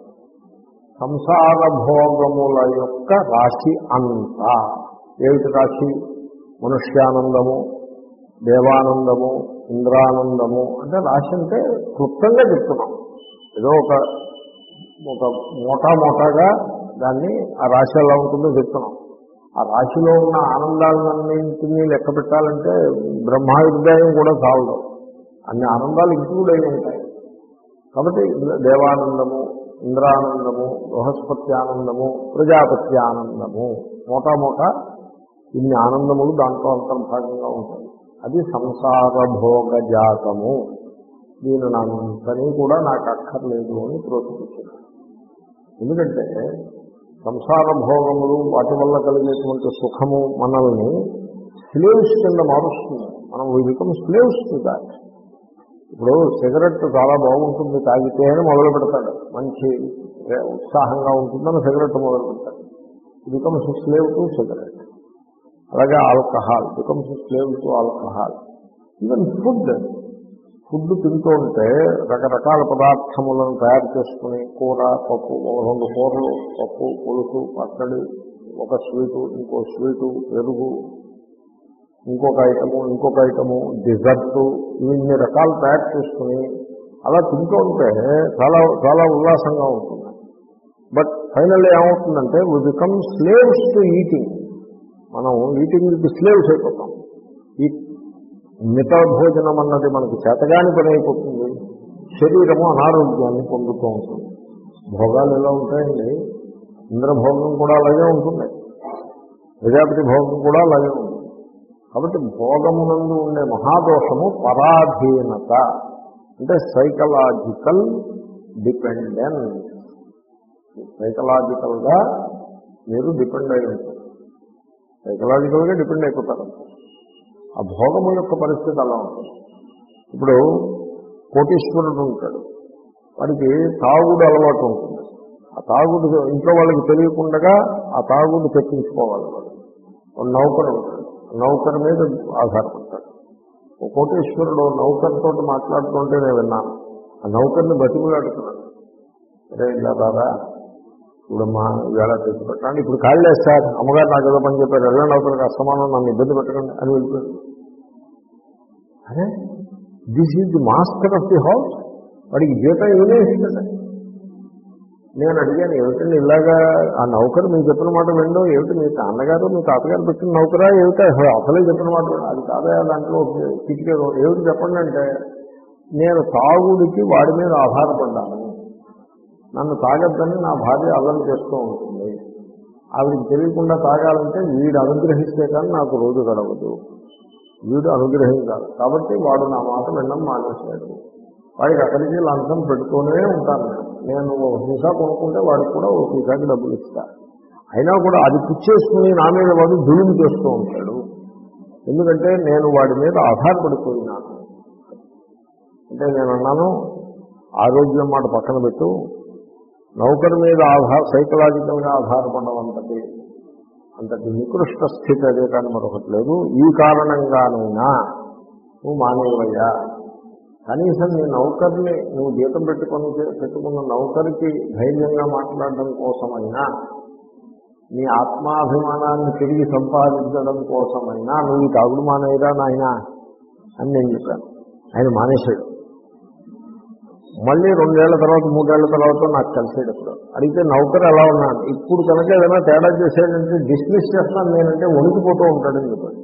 సంసార భోగముల యొక్క రాశి అంతా ఏమిటి రాశి? మనుష్యానందము, దేవానందము, ఇంద్రానందము. అంటే రాశి అంటే క్లుప్తంగా చెప్తున్నాం, ఏదో ఒక ఒక మోటా మోటాగా దాన్ని ఆ రాశి ఎలా ఉంటుందో చెప్తున్నాం. ఆ రాశిలో ఉన్న ఆనందాలన్నింటినీ లెక్క పెట్టాలంటే బ్రహ్మాయుర్దాయం కూడా చాలదు, అన్ని ఆనందాలు ఇంక్లూడ్ అయి ఉంటాయి. కాబట్టి దేవానందము, ఇంద్రానందము, బృహస్పతి ఆనందము, ప్రజాపతి ఆనందము, మోటా మోటా ఇన్ని ఆనందములు దాంట్లో అంతర్భాగంగా ఉంటాయి. అది సంసార భోగ జాతము. దీని అంతని కూడా నాకు అక్కర్లేదు అని ప్రోత్సహించారు. ఎందుకంటే సంసార భోగములు వాటి వల్ల కలిగేటువంటి సుఖము మనల్ని స్లేవ్స్ కింద మారుస్తుంది. మనం we become slaves to that. ఇప్పుడు సిగరెట్ చాలా బాగుంటుంది తాగితే అని మొదలు పెడతాడు, మంచి ఉత్సాహంగా ఉంటుందని సిగరెట్ మొదలు పెడతాడు. Becomes slave to cigarette. అలాగే alcohol becomes slave to alcohol. Even food food తింటూ ఉంటే రకరకాల పదార్థములను తయారు చేసుకుని కూర, పప్పు, రెండు కూరలు, పప్పు, పులుసు, పచ్చడి, ఒక స్వీటు, ఇంకో స్వీటు, పెరుగు, ఇంకొక ఐటము, ఇంకొక ఐటము, డిజర్టు, ఇన్ని రకాలు తయారు చేసుకుని అలా తింటూ ఉంటే చాలా చాలా ఉల్లాసంగా ఉంటుంది. బట్ ఫైనల్లీ ఏమవుతుందంటే we become slaves to eating. మనం ఈటింగ్కి స్లేవ్స్ అయిపోతాం. ఈ మిత భోజనం అన్నది మనకి చేతగాని పని అయిపోతుంది. శరీరము అనారోగ్యాన్ని పొందుతూ ఉంటుంది. భోగాలు ఎలా ఉంటాయండి? ఇంద్రభోగం కూడా అలాగే ఉంటుంది, ప్రజాపతి భోగం కూడా అలాగే ఉంటుంది. కాబట్టి భోగమునందు ఉండే మహాదోషము పరాధీనత, అంటే సైకలాజికల్ డిపెండెన్స్. సైకలాజికల్గా మీరు డిపెండ్ అయి ఉంటారు, సైకలాజికల్గా డిపెండ్ అయిపోతారు. ఆ భోగము యొక్క పరిస్థితి అలా ఉంటుంది. ఇప్పుడు కోటీశ్వరుడు ఉంటాడు, వాడికి తాగుడు అలవాటు ఉంటుంది. ఆ తాగుడు ఇంట్లో వాళ్ళకి తెలియకుండా ఆ తాగుడు తెప్పించుకోవాలి. వాడు నౌకరు ఉంటాడు, నౌకర్ మీద ఆధారపడతాడు. ఒక కోటేశ్వరుడు నౌకర్తో మాట్లాడుతుంటే నేను విన్నాను. ఆ నౌకర్ని బతిమలాడుతున్నాడు, అరే ఇలా దాదా ఇప్పుడమ్మా ఇవాళ తెచ్చి పెట్టండి, ఇప్పుడు కాళ్ళు వేస్తారు, అమ్మగారు నాకు ఏదో పని చెప్పారు, ఎలా నౌకరికి అస్తమానం నన్ను ఇబ్బంది పెట్టకండి అని వెళ్ళిపోయాడు. అరే this is the master of the house, వాడికి జీతం ఇవనే ఇస్తాడు. నేను అడిగాను, ఏమిటండి ఇలాగా ఆ నౌకరు మీరు చెప్పిన మాట విండో ఏమిటి, మీ నాన్నగారు మీ తాతగారు పెట్టిన నౌకరా ఏమిటా, అసలే చెప్పిన మాట విండో, అది కాదా దాంట్లో కిటికీ ఏమిటి చెప్పండి అంటే, నేను తాగుడికి వాడి మీద ఆధారపడ్డాను, నన్ను తాగద్దని నా భార్య అల్లరి చేస్తూ ఉంటుంది, ఆవిడికి తెలియకుండా తాగాలంటే వీడు అనుగ్రహిస్తే కానీ నాకు రోజు గడవదు, వీడు అనుగ్రహించాలి, కాబట్టి వాడు నా మాట వినడం మానేశాడు, వాడికి అక్కడికి లంచం పెడుతూనే ఉంటాను, నేను ఓ సీసా కొనుక్కుంటే వాడికి కూడా ఓ సీసాకి డబ్బులు ఇస్తా, అయినా కూడా అది పుచ్చేసుకుని నా మీద వాడు దులుము చేస్తూ ఉంటాడు, ఎందుకంటే నేను వాడి మీద ఆధారపడిపోయినాను. అంటే నేను అన్నాను, ఆరోగ్యం మాట పక్కన పెట్టు, నౌకరు మీద ఆధార సైకలాజికల్గా ఆధారపడడం అంతటి అంతటి నికృష్ట స్థితి అదే కానీ మరొకటి లేదు. ఈ కారణంగానైనా నువ్వు మానేవయ్యా, కనీసం నీ నౌకర్ని నువ్వు జీతం పెట్టుకొని పెట్టుకున్న నౌకరికి ధైర్యంగా మాట్లాడడం కోసమైనా, నీ ఆత్మాభిమానాన్ని తిరిగి సంపాదించడం కోసమైనా నువ్వు ఈ తాగుడు మానేయరా నాయన అని నేను చెప్పాను. ఆయన మానేశాడు. మళ్ళీ రెండేళ్ల తర్వాత మూడేళ్ల తర్వాత నాకు కలిసేటప్పుడు అడిగితే నౌకరు ఎలా ఉన్నాను, ఇప్పుడు కనుక ఏదైనా తేడా చేసేటంటే డిస్మిస్ చేస్తాను నేనంటే వణికిపోతూ ఉంటాడని చెప్పాడు.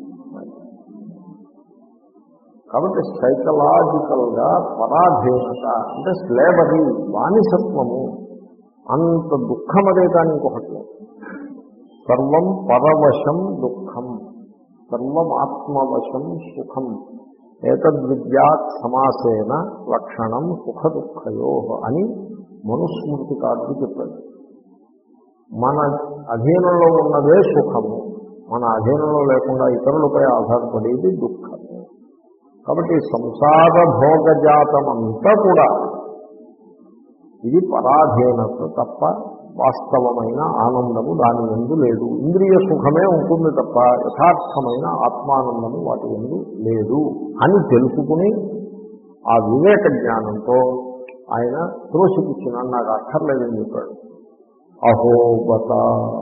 కాబట్టి సైకలాజికల్గా పరాధీనత అంటే స్లేవరీ, బానిసత్వము, అంత దుఃఖం అదే కానీ ఇంకొకటి. సర్వం పరవశం దుఃఖం, సర్వం ఆత్మవశం సుఖం, ఏతద్విద్యాత్ సమాసేన లక్షణం సుఖ దుఃఖయో అని మనుస్మృతి కార్డు చెప్పాడు. మన అధీనంలో ఉన్నదే సుఖము, మన అధీనంలో లేకుండా ఇతరులపై ఆధారపడేది దుఃఖము. కాబట్టి సంసార భోగజాతమంతా కూడా ఇది పరాధీనత తప్ప వాస్తవమైన ఆనందము దాని యందు లేదు. ఇంద్రియ సుఖమే ఉంటుంది తప్ప యథార్థమైన ఆత్మానందము వాటి యందు లేదు అని తెలుసుకుని ఆ వివేక జ్ఞానంతో ఆయన త్రోసిపుచ్చిన నాకు అక్కర్లేదని చెప్పాడు. అహోబత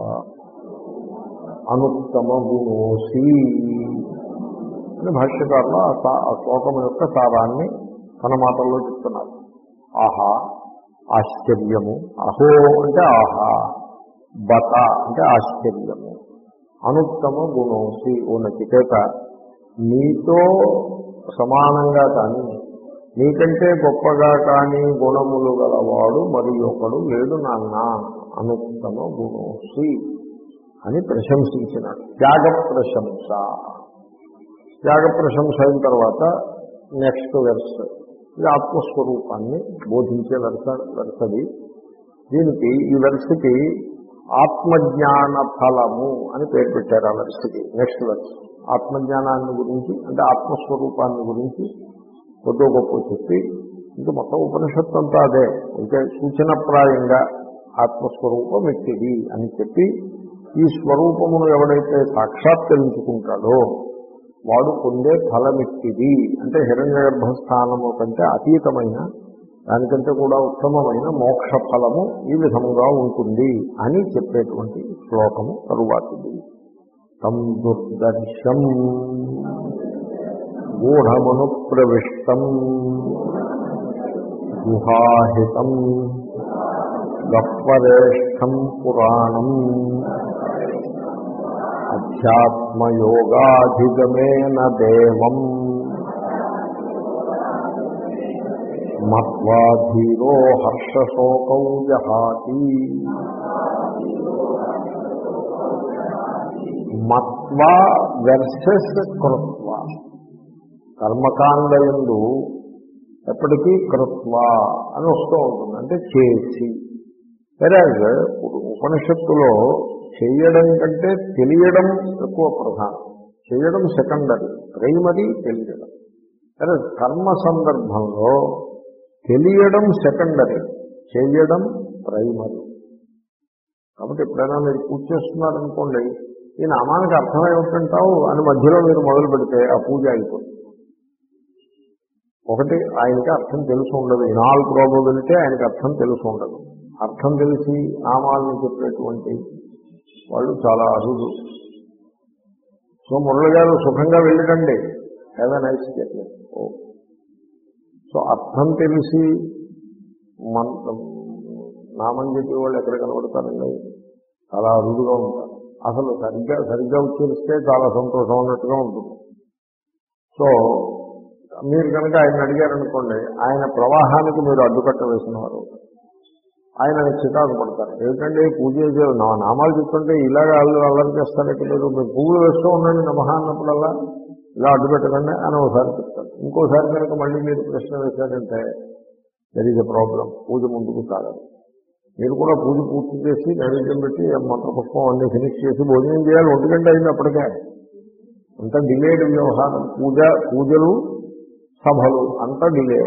అనుత్తమ గుణోసి అని భాష్యకారులు ఆ శ్లోకం యొక్క సారాన్ని తన మాటల్లో చెప్తున్నారు. ఆహా ఆశ్చర్యము, అహో అంటే ఆహా, బత అంటే ఆశ్చర్యము, అనుత్తమ గుణోసి ఓ నచికేత, నీతో సమానంగా కానీ నీకంటే గొప్పగా కానీ గుణములు గలవాడు మరి ఒకడు లేడు నాన్న, అనుత్తమ గుణోసి అని ప్రశంసించినాడు. త్యాగ ప్రశంస. త్యాగ ప్రశంస అయిన తర్వాత నెక్స్ట్ వెర్స్ ఇది ఆత్మస్వరూపాన్ని బోధించే వెర్స వెర్సది. దీనికి ఈ వెర్సకి ఆత్మజ్ఞాన ఫలము అని పేరు పెట్టారు. ఆ వెర్సకి నెక్స్ట్ వెర్స్ ఆత్మజ్ఞానాన్ని గురించి అంటే ఆత్మస్వరూపాన్ని గురించి కొద్దో గొప్ప చెప్పి, ఇంకా మొత్తం ఉపనిషత్తు అంతా అదే, అంటే సూచనప్రాయంగా ఆత్మస్వరూపం ఎట్టిది అని చెప్పి, ఈ స్వరూపమును ఎవడైతే సాక్షాత్కరించుకుంటాడో వాడు పొందే ఫలమిట్టిది అంటే హిరణ్య గర్భస్థానము కంటే అతీతమైన, దానికంటే కూడా ఉత్తమమైన మోక్ష ఫలము ఈ విధముగా ఉంటుంది అని చెప్పేటువంటి శ్లోకము తరువాతిది. తం దుర్దర్శం గూఢమను ప్రవిష్టం గుహాహితం గహ్వరేష్టం పురాణం అధ్యాత్మయోగాధిగమేన దేవం మత్వా ధీరో హర్షశోకౌ జహాతి. మత్వా వెర్సెస్ కృత్వ. కర్మకాండయందు ఎప్పటికీ కృత్వ అని వస్తూ ఉంటుంది, అంటే చేసి. వెరాజ్ ఉపనిషత్తులో చేయడం కంటే తెలియడం ఎక్కువ ప్రధానం, చేయడం సెకండరీ, ప్రైమరీ తెలియడం. అదే కర్మ సందర్భంలో తెలియడం సెకండరీ, చేయడం ప్రైమరీ. కాబట్టి ఎప్పుడైనా మీరు పూజ చేస్తున్నారనుకోండి, ఈ నామానికి అర్థం ఏమిటంటావు అని మధ్యలో మీరు మొదలు పెడితే ఆ పూజ అయిపోతుంది. ఒకటి, ఆయనకి అర్థం తెలుసు ఉండదు, ఇన్ ఆల్ ప్రాబబిలిటీ ఆయనకి అర్థం తెలుసు ఉండదు. అర్థం తెలిసి నామాలను చెప్పేటువంటి వాళ్ళు చాలా అరుదు. సో మురళి గారు సుఖంగా వెళ్ళకండి, have a nice journey. Oh so అర్థం తెలిసి మన నామం చెప్పే వాళ్ళు ఎక్కడ కనబడతారండి? చాలా అరుదుగా ఉంటారు. అసలు సరిగ్గా సరిగ్గా ఉచ్చరిస్తే చాలా సంతోషం ఉన్నట్టుగా ఉంటుంది. సో మీరు కనుక ఆయన అడిగారనుకోండి, ఆయన ప్రవాహానికి మీరు అడ్డుకట్ట వేసిన వారు, ఆయన చికాకు పడతారు. ఏమిటంటే పూజ చేసే నా నామాలు చెప్తుంటే ఇలాగ అల్లు అల్లరి చేస్తారంటే మీరు మీరు పువ్వులు వేస్తూ ఉండండి నమః అన్నప్పుడల్లా ఇలా అడ్డు పెట్టకండి అని ఒకసారి చెప్తారు. ఇంకోసారి కనుక మళ్ళీ మీరు ప్రశ్న వేశారంటే దట్ ఈజ్ ఎ ప్రాబ్లం, పూజ ముందుకు సాగదు. మీరు కూడా పూజ పూర్తి చేసి నైవేద్యం పెట్టి మంత్రపుష్పం అన్నీ ఫినిష్ చేసి భోజనం చేయాలి. ఒంటి గంట అయింది అప్పటికే. అంత డిలేడ్ వ్యవహారం. పూజ పూజలు సభలు అంతా డిలే.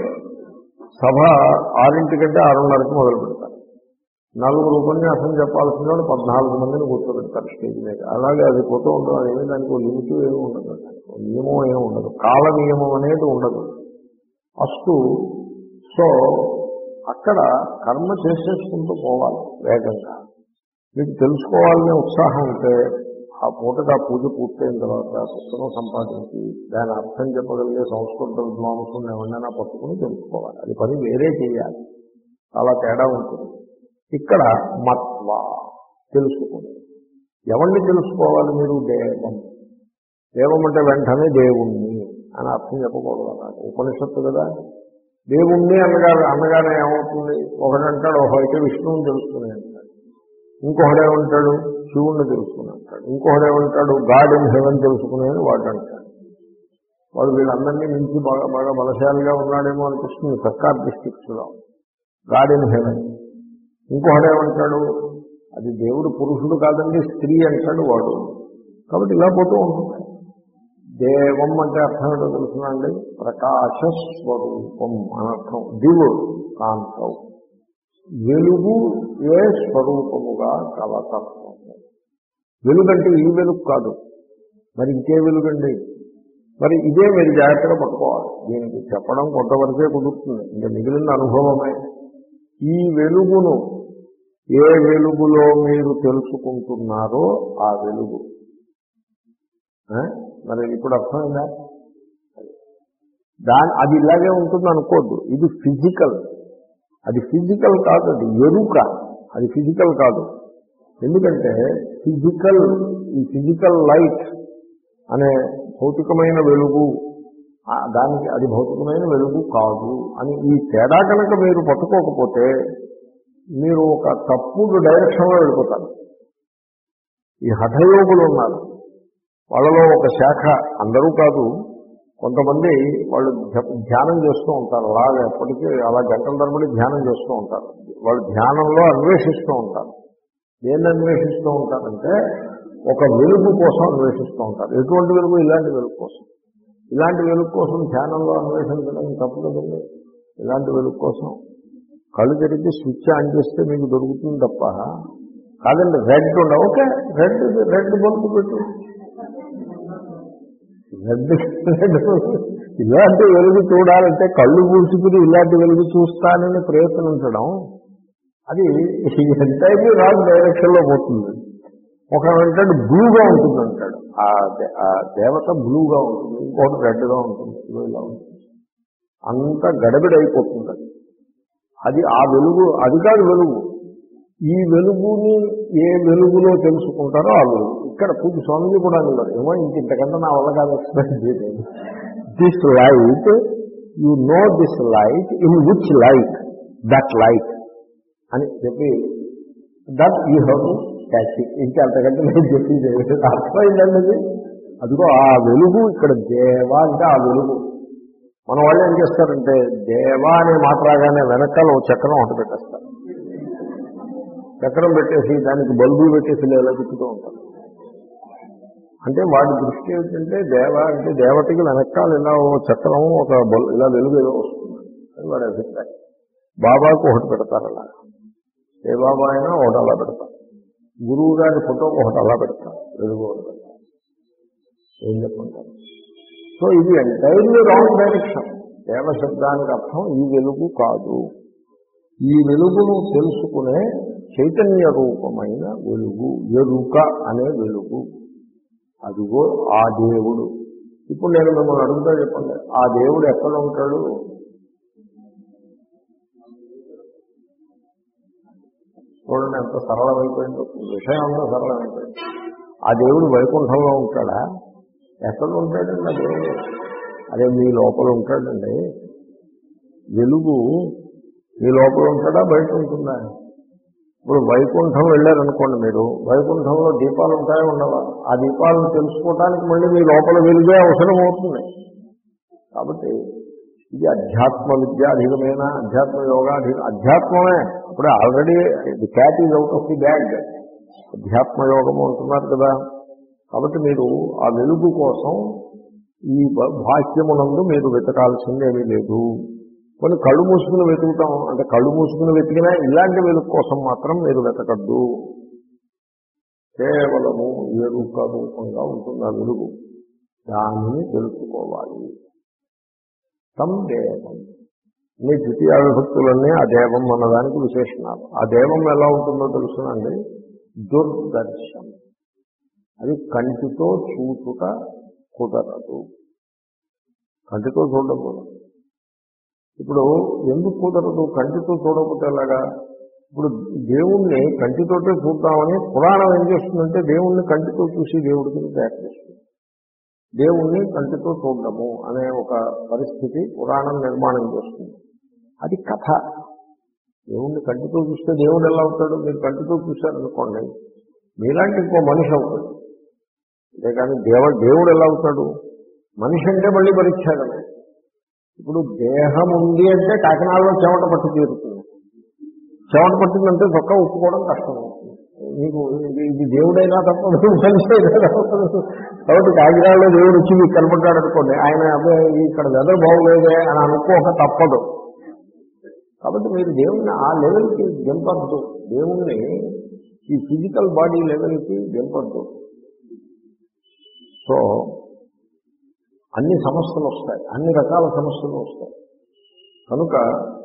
సభ ఆరింటి కంటే ఆరున్నరకి మొదలు పెడతారు. నలుగురు ఉపన్యాసం చెప్పాల్సిన వాళ్ళు పద్నాలుగు మందిని కూర్చోబెడతారు స్టేజ్ మీద. అలాగే అది పోతూ ఉండదు. అదేమి దానికి లిమిట్ ఏమి ఉండదు, నియమం ఏమి ఉండదు, కాల నియమం అనేది ఉండదు. అస్తు సో అక్కడ కర్మ చేసేసుకుంటూ పోవాలి వేగంగా. మీకు తెలుసుకోవాలనే ఉత్సాహం ఉంటే ఆ పూటకు ఆ పూజ పూర్తయిన తర్వాత పుస్తకం సంపాదించి దాని అర్థం చెప్పగలిగే సంస్కృత విద్వాంసుని ఎవరైనా పట్టుకుని తెలుసుకోవాలి. అది పని వేరే చేయాలి. చాలా తేడా ఉంటుంది. ఇక్కడ మత్వ తెలుసుకుంది. ఎవరిని తెలుసుకోవాలి మీరు? దేవం. దేవం అంటే వెంటనే దేవుణ్ణి అని అర్థం చెప్పకూడదు. అన్నమాట ఉపనిషత్తు కదా. దేవుణ్ణి అనగా అనగానే ఏమవుతుంది? ఒకడంటాడు ఓహో అయితే విష్ణువుని తెలుసుకుని అంటాడు, ఇంకొకడేమంటాడు శివుణ్ణి తెలుసుకుని అంటాడు, ఇంకొకడేమంటాడు గాడ్ ఇన్ హెవెన్ తెలుసుకునే అని వాడు అంటాడు. వాడు వీళ్ళందరినీ మించి బాగా బాగా బలశాలిగా ఉన్నాడేమో అనిపిస్తుంది సర్కార్ డిస్ట్రిక్ట్స్లో. God in heaven. ఇంకొకడేమంటాడు అది దేవుడు పురుషుడు కాదండి స్త్రీ అంటాడు వాడు. కాబట్టి ఇలా పోతూ ఉంటుంది. దేవం అంటే అర్థం ఏంటో తెలుసునండి, ప్రకాశస్వరూపం అనర్థం. దివు కాంతం, వెలుగు ఏ స్వరూపముగా కలతత్వము. వెలుగంటే ఈ వెలుగు కాదు, మరి ఇంకే వెలుగండి? మరి ఇదే మీరు జాగ్రత్తగా పట్టుకోవాలి. దీనికి చెప్పడం కొంతవరకే కుదురుతుంది, ఇంకా మిగిలిన అనుభవమే. ఈ వెలుగును ఏ వెలుగులో మీరు తెలుసుకుంటున్నారో ఆ వెలుగు. మరి ఇప్పుడు అర్థమైందా? దాని అది ఇలాగే ఉంటుంది అనుకోద్దు. ఇది ఫిజికల్, అది ఫిజికల్ కాదు, అది ఎరుక, అది ఫిజికల్ కాదు. ఎందుకంటే ఫిజికల్ ఈ ఫిజికల్ లైట్ అనే భౌతికమైన వెలుగు, దానికి అది భౌతికమైన వెలుగు కాదు అని ఈ తేడా కనుక మీరు పట్టుకోకపోతే మీరు ఒక తప్పుడు డైరెక్షన్లో వెళ్ళిపోతారు. ఈ హఠయోగులు ఉన్నారు, వాళ్ళలో ఒక శాఖ, అందరూ కాదు, కొంతమంది వాళ్ళు ధ్యానం చేస్తూ ఉంటారు. అలాగే ఎప్పటికీ అలా గంటల తరబడి ధ్యానం చేస్తూ ఉంటారు. వాళ్ళు ధ్యానంలో అన్వేషిస్తూ ఉంటారు. దేన్ని అన్వేషిస్తూ ఉంటారంటే ఒక వెలుగు కోసం అన్వేషిస్తూ ఉంటారు. ఎటువంటి వెలుగు? ఇలాంటి వెలుగు కోసం. ఇలాంటి వెలుగు కోసం ధ్యానంలో అన్వేషించడం తప్పు కదండి. ఇలాంటి వెలుగు కోసం కళ్ళు తెరిచి స్విచ్ ఆన్ చేస్తే మీకు దొరుకుతుంది తప్ప కాదండి. రెడ్ ఉండ ఓకే, రెడ్ రెడ్ బల్బు పెట్టు, రెడ్ రెడ్ ఇలాంటి వెలుగు చూడాలంటే కళ్ళు పూసుకుని ఇలాంటి వెలుగు చూస్తానని ప్రయత్నించడం అది ఎంటైర్లీ రాంగ్ డైరెక్షన్లో పోతుంది. ఒక అంటాడు బ్లూగా ఉంటుంది అంటాడు, ఆ దేవత బ్లూగా ఉంటుంది, ఇంకోటి రెడ్గా ఉంటుంది, ఇలా ఉంటుంది, అంత గడబిడైపోతుంది. అది అది ఆ వెలుగు అది కాదు వెలుగు. ఈ వెలుగుని ఏ వెలుగులో తెలుసుకుంటారో ఆ వెలుగు. ఇక్కడ పూజ స్వామిజీ కూడా అన్నారు, ఏమో ఇంక ఇంతకంటే నా వల్ల కాదు ఎక్స్ప్లెయిన్ చేయలేదు. This light, you know this light in which light, that light అని చెప్పి that you have to catch it. ఇంకా అంతకంటే నేను చెప్పి అర్థమైందండి అది. అదిగో ఆ వెలుగు ఇక్కడ దేవ అంటే ఆ వెలుగు. మన వాళ్ళు ఏం చేస్తారంటే దేవ అనే మాట రాగానే వెనకాల ఓ చక్రం ఒకటి పెట్టేస్తారు. చక్రం పెట్టేసి దానికి బల్బులు పెట్టేసి ఇలా తిప్పుతూ ఉంటారు. అంటే వాడి దృష్టి ఏమిటంటే దేవ అంటే దేవతకి వెనకాల ఇలా ఓ చక్రం ఒక బల్ ఇలా వెలుగు ఏదో వస్తుంది అని వాడి అభిప్రాయం. బాబాకు ఒకటి పెడతారు అలా, ఏ బాబా అయినా ఒకటి అలా పెడతారు, గురువు గారి ఫోటోకి ఒకటి అలా పెడతారు, వెలుగు ఒకటి పెడతారు. ఏం చెప్పుకుంటారు? సో ఇది ఎంటైర్లీ రాంగ్ డైరెక్షన్. దేవ శబ్దానికి అర్థం ఈ వెలుగు కాదు. ఈ వెలుగును తెలుసుకునే చైతన్య రూపమైన వెలుగు, ఎరుక అనే వెలుగు, అదిగో ఆ దేవుడు. ఇప్పుడు నేను మిమ్మల్ని అడుగుతా చెప్పండి, ఆ దేవుడు ఎక్కడ ఉంటాడు? చూడండి ఎంత సరళమైపోయిందో, విషయం అంతా సరళమైపోయింది. ఆ దేవుడు వైకుంఠంలో ఉంటాడా? ఎక్కడ ఉంటాడండి ఆ దేవుడు? అదే మీ లోపల ఉంటాడండి. వెలుగు మీ లోపల ఉంటాడా బయట ఉంటుందా? ఇప్పుడు వైకుంఠం వెళ్ళారనుకోండి, మీరు వైకుంఠంలో దీపాలు ఉంటాయో ఉండవా? ఆ దీపాలను తెలుసుకోవడానికి మళ్ళీ మీ లోపల వెలుగే అవసరం అవుతుంది. కాబట్టి ఇది అధ్యాత్మ విద్య అధికమైన అధ్యాత్మ యోగా అధిక అధ్యాత్మమే. అప్పుడే already the cat is out of the bag. అధ్యాత్మ యోగము అంటున్నారు కదా. కాబట్టి మీరు ఆ వెలుగు కోసం ఈ భాష్యమునందు మీరు వెతకాల్సిందేమీ లేదు. కొన్ని కళ్ళు మూసుకుని వెతుకుతాం అంటే కళ్ళు మూసుకుని వెతికినా ఇలాంటి వెలుగు కోసం మాత్రం మీరు వెతకద్దు. కేవలము ఎరుక రూపంగా ఉంటుంది ఆ వెలుగు, దానిని తెలుసుకోవాలి. తం దేవం, మీ ద్వితీయ విభక్తులన్నీ ఆ దేవం అన్నదానికి విశేషణాలు. ఆ దేవం ఎలా ఉంటుందో తెలుసునండి. దుర్దర్శం, అది కంటితో చూచుట కుదరదు, కంటితో చూడకూడదు. ఇప్పుడు ఎందుకు కుదరదు? కంటితో చూడకపోతే ఎలాగా? ఇప్పుడు దేవుణ్ణి కంటితోటే చూద్దామని పురాణం ఏం చేస్తుందంటే దేవుణ్ణి కంటితో చూసి దేవుడికి తయారు చేస్తుంది. దేవుణ్ణి కంటితో చూడడము అనే ఒక పరిస్థితి పురాణం నిర్మాణం చేస్తుంది. అది కథ. దేవుణ్ణి కంటితో చూస్తే దేవుడు ఎలా అవుతాడు? మీరు కంటితో చూశారనుకోండి, మీలాంటి ఇంకో మనిషి అవుతాడు. అంతేకాని దేవ దేవుడు ఎలా అవుతాడు? మనిషి అంటే మళ్ళీ పరిచ్ఛేదమే. ఇప్పుడు దేహం ఉంది అంటే కాకినాడలో చెమట పట్టి తీరుతుంది. చెమట పట్టిందంటే చొక్కా ఉప్పుకోవడం కష్టం అవుతుంది. మీకు ఇది దేవుడైనా తప్పదు, మనిషి అయినా తప్పదు. కాబట్టి కాకినాడలో దేవుడు వచ్చి మీకు కనపడ్డాడు అనుకోండి, ఆయన ఇక్కడ వెదర్ బాగులేదే అని అనుకోక తప్పదు. కాబట్టి మీరు దేవుణ్ణి ఆ లెవెల్కి దింపద్దు. దేవుణ్ణి ఈ ఫిజికల్ బాడీ లెవెల్కి దింపద్దు. సో అన్ని సమస్యలు వస్తాయి, అన్ని రకాల సమస్యలు వస్తాయి. కనుక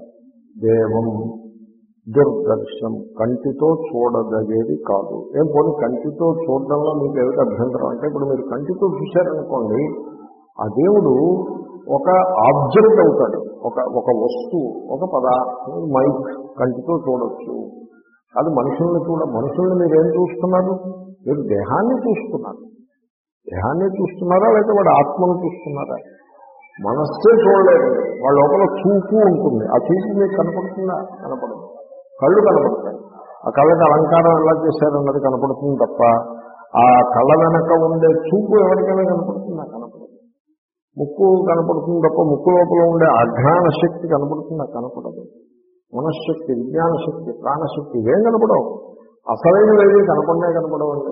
దేవం దుర్దర్శనం, కంటితో చూడదగేది కాదు. ఏం పోనీ కంటితో చూడడంలో మీకు ఏమిటి అభ్యంతరం అంటే, ఇప్పుడు మీరు కంటితో చూశారనుకోండి, ఆ దేవుడు ఒక ఆబ్జెక్ట్ అవుతాడు, ఒక ఒక వస్తువు, ఒక పదార్థం. మైక్ కంటితో చూడొచ్చు, అది మనుషుల్ని చూడ మనుషుల్ని మీరేం చూస్తున్నారు? మీరు దేహాన్ని చూస్తున్నారు. దేహాన్ని చూస్తున్నారా లేకపోతే వాడు ఆత్మను చూస్తున్నారా? మనస్సే చూడలేదు, వాళ్ళ లోపల చూపు ఉంటుంది. ఆ చూపు మీకు కనపడుతుందా? కనపడదు. కళ్ళు కనపడతాయి, ఆ కళ్ళకి అలంకారం ఎలా చేశారన్నది కనపడుతుంది తప్ప ఆ కళ్ళ వెనక ఉండే చూపు ఎవరికైనా కనపడుతుందా? కనపడదు. ముక్కు కనపడుతుంది తప్ప ముక్కు లోపల ఉండే అజ్ఞాన శక్తి కనపడుతుందా? కనపడదు. మనశ్శక్తి, విజ్ఞాన శక్తి, ప్రాణశక్తి ఇవేం కనపడవు. అసలైనవి కనపడే కనపడవండి.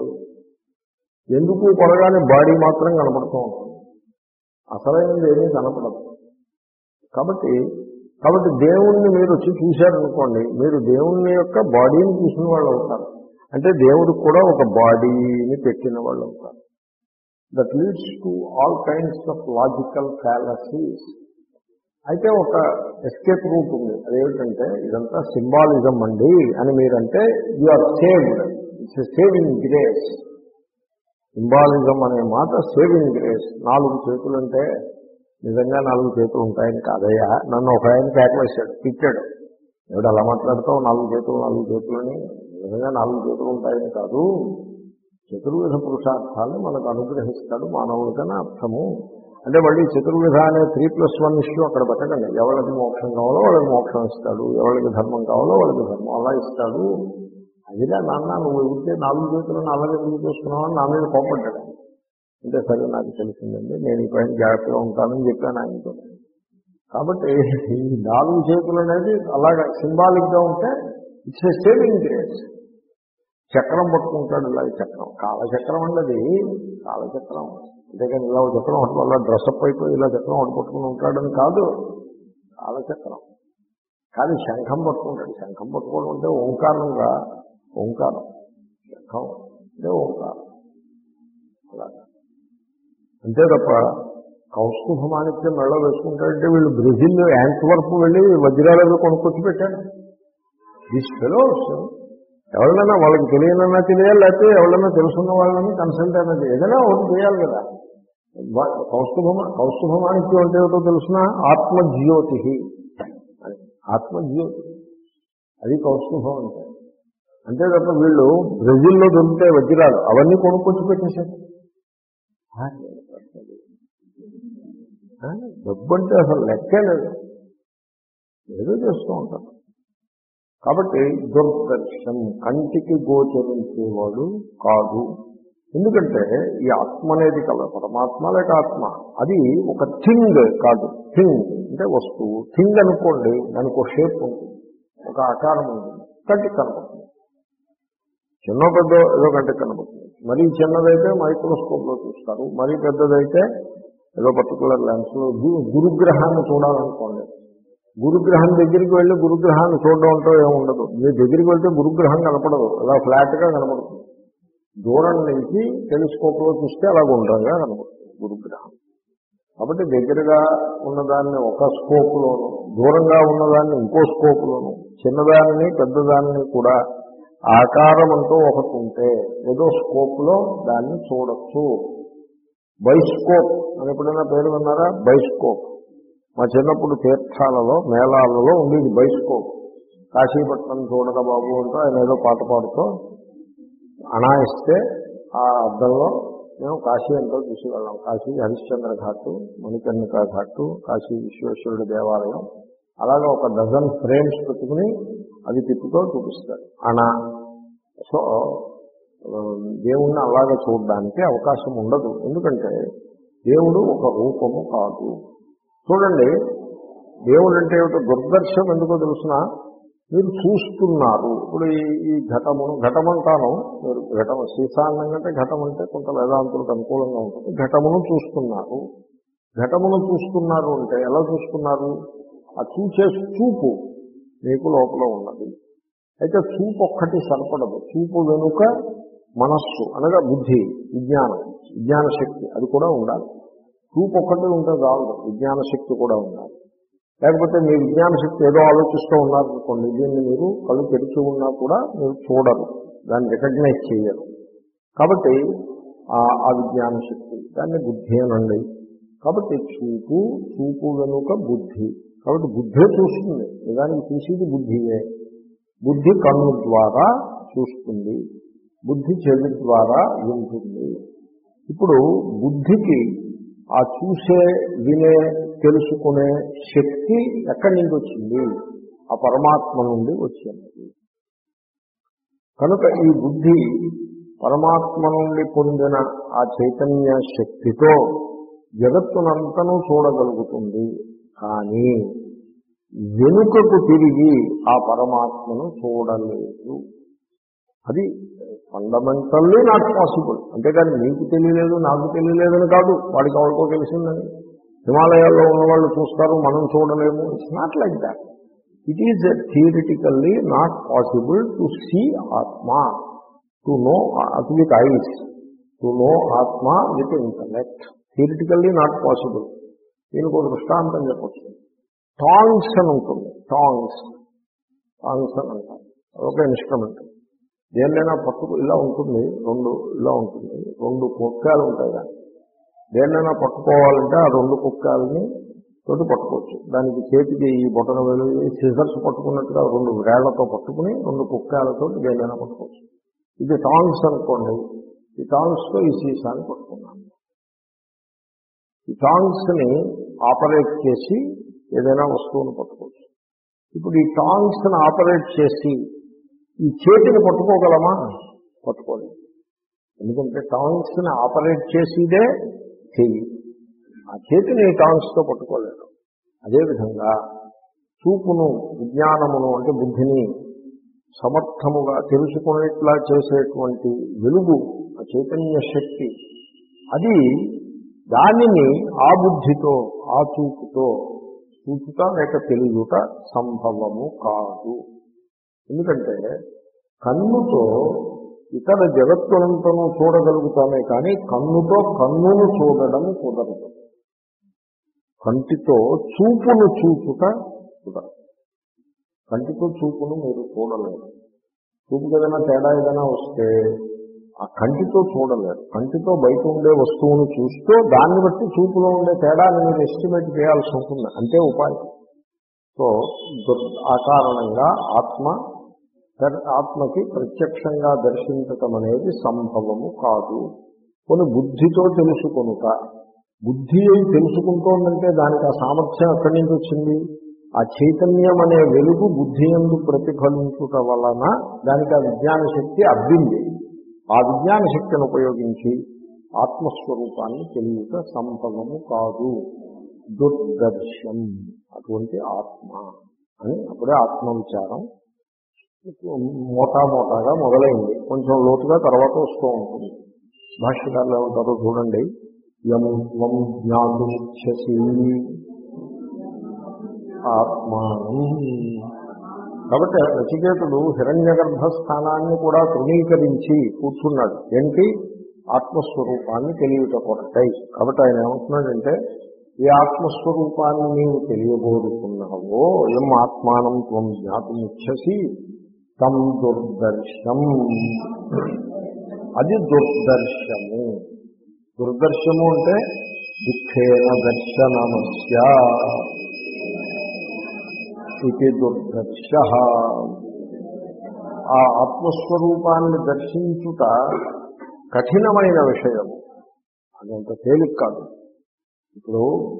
ఎందుకు కొనగానే బాడీ మాత్రం కనపడుతూ ఉంటుంది, అసలైనది ఏమీ కనపడదు. కాబట్టి కాబట్టి దేవుణ్ణి మీరు వచ్చి చూశారనుకోండి, మీరు దేవుణ్ణి యొక్క బాడీని చూసిన వాళ్ళు అవుతారు. అంటే దేవుడికి కూడా ఒక బాడీని పెట్టిన వాళ్ళు అవుతారు. That leads to all kinds of logical fallacies. అయితే ఒక ఎస్కేప్ రూట్ ఉంది. అదేమిటంటే ఇదంతా సింబాలిజం అండి అని మీరంటే you are saved. It's a saving grace. Symbolism అనే మాట సేవింగ్ గ్రేస్. నాలుగు చేతులంటే నిజంగా నాలుగు చేతులు ఉంటాయని కాదయ్యా. నన్ను ఒక ఆయన కేకలేశాడు, తిట్టాడు. ఎవడు అలా మాట్లాడతావు, నాలుగు చేతులు నాలుగు చేతులని, నిజంగా నాలుగు చేతులు ఉంటాయని కాదు, చతుర్విధ పురుషార్థాన్ని మనకు అనుగ్రహిస్తాడు మానవుడికని అర్థము. అంటే మళ్ళీ చతుర్విధ అనే త్రీ ప్లస్ వన్ ఇష్యూ అక్కడ పెట్టకండి. ఎవరికి మోక్షం కావాలో వాళ్ళకి మోక్షం ఇస్తాడు, ఎవరికి ధర్మం కావాలో వాళ్ళకి ధర్మం అలా ఇస్తాడు. అదిలా నాన్న నువ్వు ఉంటే నాలుగు చేతులను అలాగే ఎందుకు చూసుకున్నావు అని నా మీద కోపడ్డాడు. అంటే సరే నాకు తెలిసిందండి, నేను ఈ పైన జాగ్రత్తగా ఉంటానని చెప్పాను ఆయనతో. కాబట్టి ఈ నాలుగు చేతులు అనేది అలాగా సింబాలిక్గా ఉంటే ఇట్స్ ఏ సేవింగ్ గ్రేస్. చక్రం పట్టుకుంటాడు, ఇలాగ చక్రం, కాలచక్రం అండి అది, కాలచక్రం. అంతేకాని ఇలా చక్రం ఒకటి వల్ల డ్రెస్అప్ అయిపోయి ఇలా చక్రం ఒకటి పట్టుకుని ఉంటాడని కాదు, కాలచక్రం. కానీ శంఖం పట్టుకుంటాడు. శంఖం పట్టుకోవడం అంటే ఓంకారంగా, ఓంకారం, శంఖం అంటే ఓంకారం అలాగా. అంతే తప్ప కౌస్తుభ మాణిక్యం మెళ్ళ వేసుకుంటాడంటే వీళ్ళు బ్రెజిల్ యాంట్వర్ప్ వెళ్ళి వజ్రాలు కొనుక్కొచ్చి పెట్టారు. దిస్ ఫెలోస్ ఎవరినైనా వాళ్ళకి తెలియనన్నా తెలియాలి, లేకపోతే ఎవరైనా తెలుసున్న వాళ్ళని కన్సల్ట్ అనేది ఏదైనా ఒకటి చేయాలి కదా. కౌస్తుభ కౌస్తుభ మాణిక్యం అంటే ఏమిటో తెలుసిన, ఆత్మజ్యోతి అని. ఆత్మజ్యోతి అది కౌస్తుభం అంటే. అంతే తప్ప వీళ్ళు బ్రెజిల్లో దొరికితే వజ్రాలు అవన్నీ కొనుక్కొచ్చి పెట్టేశారు. డబ్బు అంటే అసలు లెక్కే లేదు, ఏదో చేస్తూ ఉంటారు. కాబట్టి దుర్దర్శం, కంటికి గోచరించేవాడు కాదు. ఎందుకంటే ఈ ఆత్మ అనేది కల పరమాత్మ లేక ఆత్మ, అది ఒక థింగ్ కాదు. థింగ్ అంటే వస్తువు. థింగ్ అనుకోండి, దానికి ఒక షేప్ ఉంటుంది, ఒక ఆకారం ఉంటుంది, కంటికి కనపడుతుంది. చిన్న పెద్ద ఏదో కంటికి కనపడుతుంది. మరీ చిన్నదైతే మైక్రోస్కోప్లో చూస్తారు, మరీ పెద్దదైతే ఏదో పర్టికులర్ లెన్స్లో. గురుగ్రహాన్ని చూడాలనుకోండి, గురుగ్రహం దగ్గరికి వెళ్ళి గురుగ్రహాన్ని చూడడం అంటూ ఏముండదు. మీ దగ్గరికి వెళ్తే గురుగ్రహం కనపడదు, అలా ఫ్లాట్గా కనపడుతుంది. దూరం నుంచి టెలిస్కోప్లో చూస్తే అలా గుండ్రంగా కనపడుతుంది గురుగ్రహం. కాబట్టి దగ్గరగా ఉన్నదాన్ని ఒక స్కోప్లోను, దూరంగా ఉన్నదాన్ని ఇంకో స్కోప్లోను, చిన్నదాన్ని పెద్దదాన్ని కూడా ఆకారం అంటూ ఒకటి ఉంటే ఏదో స్కోప్లో దాన్ని చూడొచ్చు. బైస్కోప్ అని ఎప్పుడైనా పేరు విన్నారా? బైస్కోప్ మా చిన్నప్పుడు తీర్థాలలో మేళాలలో ఉండేది బైస్కోప్. కాశీపట్నం చూడరా బాబు అంటూ ఆయన ఏదో పాట పాడుతూ అనాయిస్తే ఆ అద్దంలో మేము కాశీ అంతా చూసి వెళ్ళాం. కాశీ హరిశ్చంద్ర ఘాటు, మణికర్ణికా ఘాటు, కాశీ విశ్వేశ్వరుడి దేవాలయం, అలాగే ఒక డజన్ ఫ్రేమ్స్ పెట్టుకుని అది తిప్పుతో చూపిస్తారు అనా. సో దేవుణ్ణి అలాగే చూడడానికి అవకాశం ఉండదు, ఎందుకంటే దేవుడు ఒక రూపము కాదు. చూడండి, దేవుడు అంటే ఏమిటో దుర్దర్శం ఎందుకో తెలుసిన, మీరు చూస్తున్నారు. ఇప్పుడు ఈ ఘటమును ఘటమంటాను మీరు ఘటము శ్రీసాన్నంటే ఘటం అంటే కొంత వేదాంతులకు అనుకూలంగా ఉంటుంది. ఘటమును చూస్తున్నారు. ఘటమును చూస్తున్నారు అంటే ఎలా చూస్తున్నారు? ఆ చూసే చూపు మీకు లోపల ఉన్నది. అయితే చూపు ఒక్కటి సరిపడదు. చూపు వెనుక మనస్సు అనగా బుద్ధి, విజ్ఞానం, విజ్ఞాన శక్తి అది కూడా ఉండాలి. చూపు ఒక్కటి ఉంటే చాలు, విజ్ఞాన శక్తి కూడా ఉండాలి. లేకపోతే మీ విజ్ఞాన శక్తి ఏదో ఆలోచిస్తూ ఉన్నారనుకోండి, దీన్ని మీరు కళ్ళు తెరిచి ఉన్నా కూడా మీరు చూడరు, దాన్ని రికగ్నైజ్ చేయరు. కాబట్టి ఆ విజ్ఞాన శక్తి దాన్ని బుద్ధి అనండి. కాబట్టి చూపు, చూపు వెనుక బుద్ధి. కాబట్టి బుద్ధే చూస్తుంది, నిజానికి చూసేది బుద్ధియే. బుద్ధి కన్ను ద్వారా చూస్తుంది, బుద్ధి చెవి ద్వారా వింటుంది. ఇప్పుడు బుద్ధికి ఆ చూసే, వినే, తెలుసుకునే శక్తి ఎక్కడి నుంచి వచ్చింది? ఆ పరమాత్మ నుండి వచ్చింది. కనుక ఈ బుద్ధి పరమాత్మ నుండి పొందిన ఆ చైతన్య శక్తితో జగత్తునంతను చూడగలుగుతుంది. కానీ వెనుకకు తిరిగి ఆ పరమాత్మను చూడలేదు. అది ఫండమెంటల్లీ నాట్ పాసిబుల్. అంతేకాని నీకు తెలియలేదు, నాకు తెలియలేదని కాదు, వాడికి ఎవరికో తెలిసిందని. హిమాలయాల్లో ఉన్నవాళ్ళు చూస్తారు, మనం చూడలేము. It's not like that. It is theoretically not possible to see ఆత్మ, to know with eyes, to know ఆత్మ with intellect. Theoretically not possible. దీనికి ఒక దృష్టాంతం చెప్పచ్చు. టాంగ్స్ అని ఉంటుంది. టాంగ్స్ టాంగ్స్ అని అంటారు. అదొక ఇన్స్ట్రుమెంట్. దేన్నైనా పట్టుకు ఇలా ఉంటుంది, రెండు ఇలా ఉంటుంది, రెండు కుక్కాలు ఉంటాయి. దాన్ని దేన్నైనా పట్టుకోవాలంటే ఆ రెండు కుక్కాలని తోటి పట్టుకోవచ్చు. దానికి చేతికి ఈ బొటన వేలు సిజర్స్ పట్టుకున్నట్టుగా రెండు వేళ్లతో పట్టుకుని రెండు కుక్కాలతో దేన్నైనా పట్టుకోవచ్చు. ఇది టాంగ్స్ అనుకోండి. ఈ టాంగ్స్తో ఈ సీసాన్ని పట్టుకున్నాను. ఈ టాంగ్స్ని ఆపరేట్ చేసి ఏదైనా వస్తువును పట్టుకోవచ్చు. ఇప్పుడు ఈ టాంగ్స్ని ఆపరేట్ చేసి ఈ చేతిని పట్టుకోగలమా? పట్టుకోలేదు. ఎందుకంటే టాంగ్స్ని ఆపరేట్ చేసేదే చెయ్యి. ఆ చేతిని టాంగ్స్తో పట్టుకోలేదు. అదేవిధంగా చూపును, విజ్ఞానమును అంటే బుద్ధిని సమర్థముగా తెలుసుకునేట్లా చేసేటువంటి వెలుగు, ఆ చైతన్య శక్తి, అది దానిని ఆ బుద్ధితో, ఆ చూపుతో చూచుట లేక తెలియట సంభవము కాదు. ఎందుకంటే కన్నుతో ఇతర జగత్తులంతను చూడగలుగుతామే కానీ కన్నుతో కన్నును చూడడం కుదరదు. కంటితో చూపును చూచుట కుదరదు. కంటితో చూపును మీరు చూడలేరు. చూపుకి ఏదైనా తేడా ఏదైనా వస్తే ఆ కంటితో చూడలేరు. కంటితో బయట ఉండే వస్తువును చూస్తూ దాన్ని బట్టి చూపులో ఉండే తేడాన్ని మీరు ఎస్టిమేట్ చేయాల్సి ఉంటుంది. అంతే ఉపాయం. సో ఆ కారణంగా ఆత్మ ఆత్మకి ప్రత్యక్షంగా దర్శించటం అనేది సంభవము కాదు. కొన్ని బుద్ధితో తెలుసుకొనుట, బుద్ధి అయి తెలుసుకుంటోందంటే దానికి ఆ సామర్థ్యం ఎక్కడి నుంచి వచ్చింది? ఆ చైతన్యం అనే వెలుగు బుద్ధి యందు ప్రతిఫలించుట వలన దానికి ఆ విజ్ఞాన శక్తి అబ్బింది. ఆ విజ్ఞాన శక్తిని ఉపయోగించి ఆత్మస్వరూపాన్ని తెలియట సంభవము కాదు. దుర్దర్శం అటువంటి ఆత్మ అని అప్పుడే ఆత్మవిచారం మోటామోటాగా మొదలైంది. కొంచెం లోతుగా తర్వాత వస్తూ ఉంటుంది. భాష్యకారులు ఏమంటారో చూడండి. యం త్వం జ్ఞాతుమిచ్చసి ఆత్మానం. కాబట్టి నచికేతుడు హిరణ్యగర్భ స్థానాన్ని కూడా తృణీకరించి కూర్చున్నాడు. ఏంటి? ఆత్మస్వరూపాన్ని తెలియట కొరకై. కాబట్టి ఆయన ఏమంటున్నాడంటే, ఈ ఆత్మస్వరూపాన్ని నీవు తెలియబోరుకున్నావో ఎం ఆత్మానం త్వం జ్ఞాతుమిచ్చసి తం దుర్దర్శం. అది దుర్దర్శము. దుర్దర్శము అంటే దుఃఖేన దర్శనమస్య ఇది దుర్దర్శ. ఆ ఆత్మస్వరూపాన్ని దర్శించుట కఠినమైన విషయము, అదంత తేలిక కాదు. ఇప్పుడు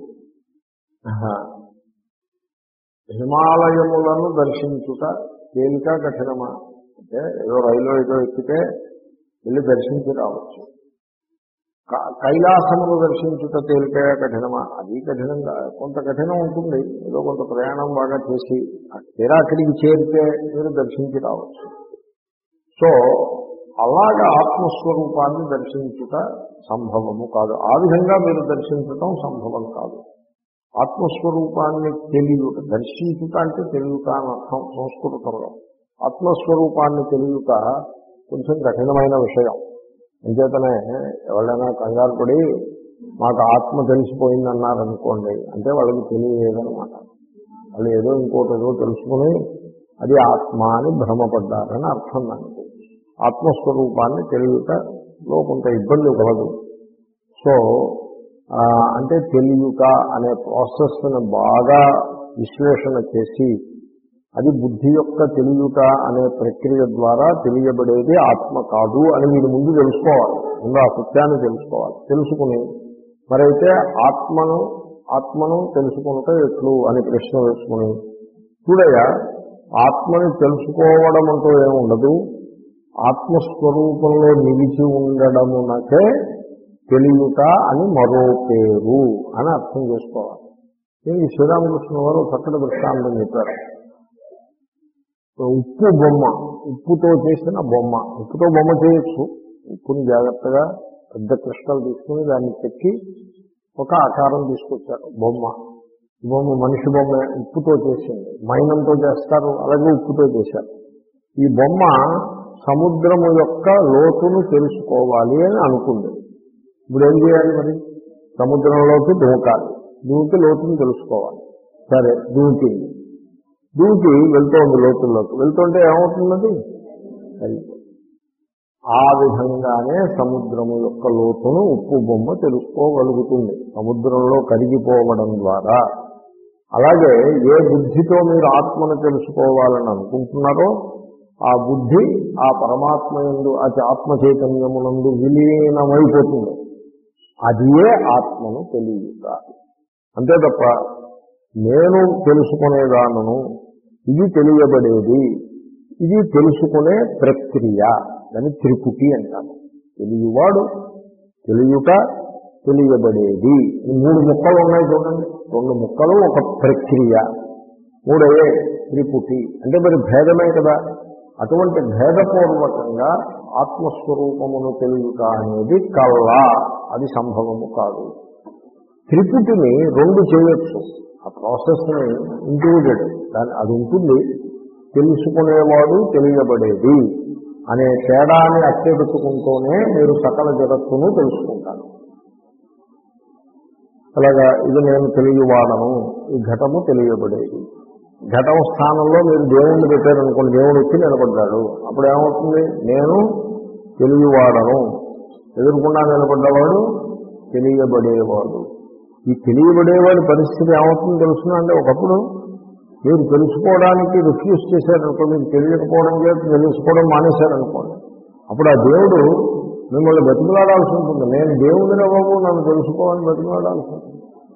హిమాలయములను దర్శించుట తేలిక కఠినమా అంటే, ఏదో రైలు ఏదో ఎక్కితే వెళ్ళి దర్శించి రావచ్చు. కైలాసమును దర్శించుట తేలిక కఠినమా? అది కఠినంగా కొంత కఠినం ఉంటుంది. ఏదో కొంత ప్రయాణం బాగా చేసి తీరా అక్కడికి చేరితే మీరు దర్శించి రావచ్చు. సో అలాగా ఆత్మస్వరూపాన్ని దర్శించుట సంభవము కాదు. ఆ విధంగా మీరు దర్శించటం సంభవం కాదు. ఆత్మస్వరూపాన్ని తెలియట, దర్శించుట అంటే తెలియట అని అర్థం సంస్కృతంలో. ఆత్మస్వరూపాన్ని తెలియట కొంచెం కఠినమైన విషయం. అంచేతనే ఎవరైనా కంగారు పడి మాకు ఆత్మ తెలిసిపోయిందన్నారనుకోండి, అంటే వాళ్ళకి తెలియలేదనమాట. వాళ్ళు ఏదో ఇంకోటి ఏదో తెలుసుకుని అది ఆత్మ అని భ్రమపడ్డారని అర్థం. దానికి ఆత్మస్వరూపాన్ని తెలియటలో కొంత ఇబ్బంది కలదు. సో అంటే తెలియట అనే ప్రాసెస్ని బాగా విశ్లేషణ చేసి అది బుద్ధి యొక్క తెలియట అనే ప్రక్రియ ద్వారా తెలియబడేది ఆత్మ కాదు అని మీరు ముందు తెలుసుకోవాలి. ముందు ఆ సత్యాన్ని తెలుసుకోవాలి. తెలుసుకుని మరైతే ఆత్మను ఆత్మను తెలుసుకుంటే ఎట్లు అని ప్రశ్న వేసుకుని, చూడయ్యా ఆత్మని తెలుసుకోవడం అంటూ ఏముండదు, ఆత్మస్వరూపంలో నిలిచి ఉండడమునకే తెలియట అని మరో పేరు అని అర్థం చేసుకోవాలి. దీనికి శ్రీరామకృష్ణ వారు చక్కటి దృష్టాంతం చెప్పారు. ఉప్పు బొమ్మ, ఉప్పుతో చేసిన బొమ్మ. ఉప్పుతో బొమ్మ చేయొచ్చు. ఉప్పుని జాగ్రత్తగా పెద్ద కృష్ణలు తీసుకుని దాన్ని చెక్కి ఒక ఆకారం తీసుకొచ్చారు. బొమ్మ బొమ్మ మనిషి బొమ్మ ఉప్పుతో చేసింది. మైనంతో చేస్తారు, అలాగే ఉప్పుతో చేశారు. ఈ బొమ్మ సముద్రము యొక్క లోతును తెలుసుకోవాలి అని అనుకుంది. ఇప్పుడు ఏం చేయాలి? మరి సముద్రంలోకి దూకాలి. దూకి లోతును తెలుసుకోవాలి. సరే దూకింది. దూకి వెళ్తోంది లోతుల్లోకి. వెళ్తుంటే ఏమవుతున్నది? ఆ విధంగానే సముద్రము యొక్క లోతును ఉప్పు బొమ్మ తెలుసుకోగలుగుతుంది సముద్రంలో కరిగిపోవడం ద్వారా. అలాగే ఏ బుద్ధితో మీరు ఆత్మను తెలుసుకోవాలని అనుకుంటున్నారో ఆ బుద్ధి ఆ పరమాత్మ యందు, ఆ ఆత్మ చైతన్యమునందు విలీనమైపోతుంది. అదియే ఆత్మను తెలియట. అంతే తప్ప నేను తెలుసుకునేదానను, ఇది తెలియబడేది, ఇది తెలుసుకునే ప్రక్రియ, దాన్ని త్రిపుటి అంటారు. తెలియవాడు, తెలియట, తెలియబడేది. ఈ మూడు ముక్కలు ఉన్నాయి చూడండి. రెండు ముక్కలు ఒక ప్రక్రియ, మూడవే త్రిపుటి. అంటే మరి భేదమే కదా. అటువంటి భేదపూర్వకంగా ఆత్మస్వరూపమును తెలియట అనేది కల్లా, అది సంభవము కాదు. త్రిపుటిని రెండు చేయొచ్చు. ఆ ప్రాసెస్ని ఇంక్లూడెడ్ దాని అది ఉంటుంది. తెలుసుకునేవాడు, తెలియబడేది అనే తేడాన్ని అట్టెడుచుకుంటూనే మీరు సకల జగత్తును తెలుసుకుంటారు. అలాగా ఇది నేను తెలియవాడను, ఈ ఘటము తెలియబడేది. ఘటం స్థానంలో మీరు దేవుణ్ణి పెట్టారనుకోండి, దేవుడు వచ్చి నిలబడ్డాడు. అప్పుడు ఏమవుతుంది? నేను తెలియవాడను, ఎదురుకుండా నిలబడ్డవాడు తెలియబడేవాడు. ఈ తెలియబడేవాడి పరిస్థితి ఏమవుతుందో తెలుసునా? అంటే ఒకప్పుడు మీరు తెలుసుకోవడానికి రిఫ్యూజ్ చేశారనుకో, మీరు తెలియకపోవడం చేత తెలుసుకోవడం మానేశారనుకోండి, అప్పుడు ఆ దేవుడు మిమ్మల్ని బతిమలాడాల్సి ఉంటుంది. నేను దేవుడిని బాబు నన్ను తెలుసుకోవాలని బతిమలాడాల్సి ఉంటుంది.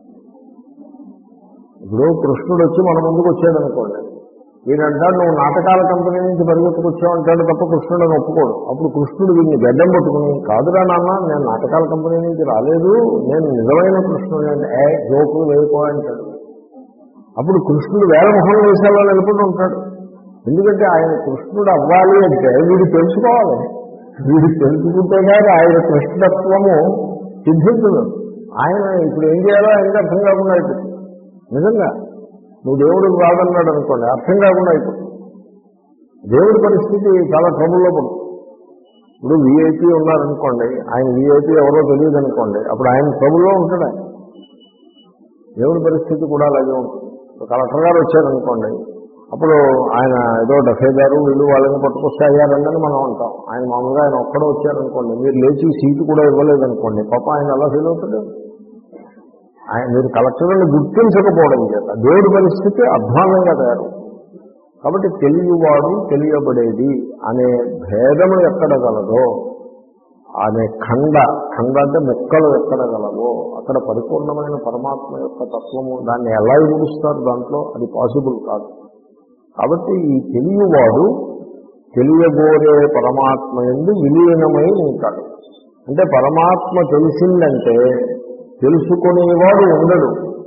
ఇప్పుడు కృష్ణుడు వచ్చి మన ముందుకు వచ్చాడనుకోండి, వీడంటాడు నువ్వు నాటకాల కంపెనీ నుంచి పరిగెత్తుకొచ్చావు అంటాడు తప్ప కృష్ణుడు అని ఒప్పుకోడు. అప్పుడు కృష్ణుడు వీడిని గడ్డం పట్టుకుని, కాదురా నాన్న నేను నాటకాల కంపెనీ నుంచి రాలేదు, నేను నిజమైన కృష్ణుడు అంటే ఏ జోకులు వేయకో అంటాడు. అప్పుడు కృష్ణుడు వేల మొహం వేసేలా నిలబడి ఉంటాడు. ఎందుకంటే ఆయన కృష్ణుడు అవ్వాలి అంటే వీడు తెలుసుకోవాలి. వీడు తెలుసుకుంటే కానీ ఆయన కృష్ణత్వము సిద్ధించదు. ఆయన ఇప్పుడు ఏం చేయాలో ఆయనకి అర్థం కాకుండా అయిపోతుంది. నిజంగా నువ్వు దేవుడికి రాదన్నాడు అనుకోండి, అర్థం కాకుండా అయిపోతుంది. దేవుడి పరిస్థితి చాలా ట్రబుల్లో పడుతుంది. ఇప్పుడు వీఐపీ ఉన్నారనుకోండి, ఆయన వీఐపీ ఎవరో తెలియదు అనుకోండి, అప్పుడు ఆయన ట్రబుల్లో ఉంటాడు. ఆయన దేవుడి పరిస్థితి కూడా అలాగే ఉంటుంది. కలెక్టర్ గారు వచ్చారనుకోండి, అప్పుడు ఆయన ఏదో డెఫై గారు వీళ్ళు వాళ్ళని పట్టుకొస్తే అయ్యారని మనం అంటాం. ఆయన మామూలుగా ఆయన ఒక్కడో వచ్చారనుకోండి, మీరు లేచి సీటు కూడా ఇవ్వలేదనుకోండి, పాప ఆయన అలా ఫీల్ అవుతాడు. ఆయన మీరు కలెక్టర్ని గుర్తించకపోవడం చేత దేవుడి పరిస్థితి అధ్వానంగా తయారు. కాబట్టి తెలియవాడు తెలియబడేది అనే భేదము ఎక్కడ గలదో, అనే ఖండ ఖండ అంటే ముక్కలు ఎక్కడ గలవో అక్కడ పరిపూర్ణమైన పరమాత్మ యొక్క తత్వము, దాన్ని ఎలా ఇముడుస్తారు దాంట్లో, అది పాసిబుల్ కాదు. కాబట్టి ఈ తెలియవాడు తెలియబోరే పరమాత్మ యందు విలీనమై ఉంటాడు. అంటే పరమాత్మ తెలిసిందంటే తెలుసుకునేవాడు ఉండడు.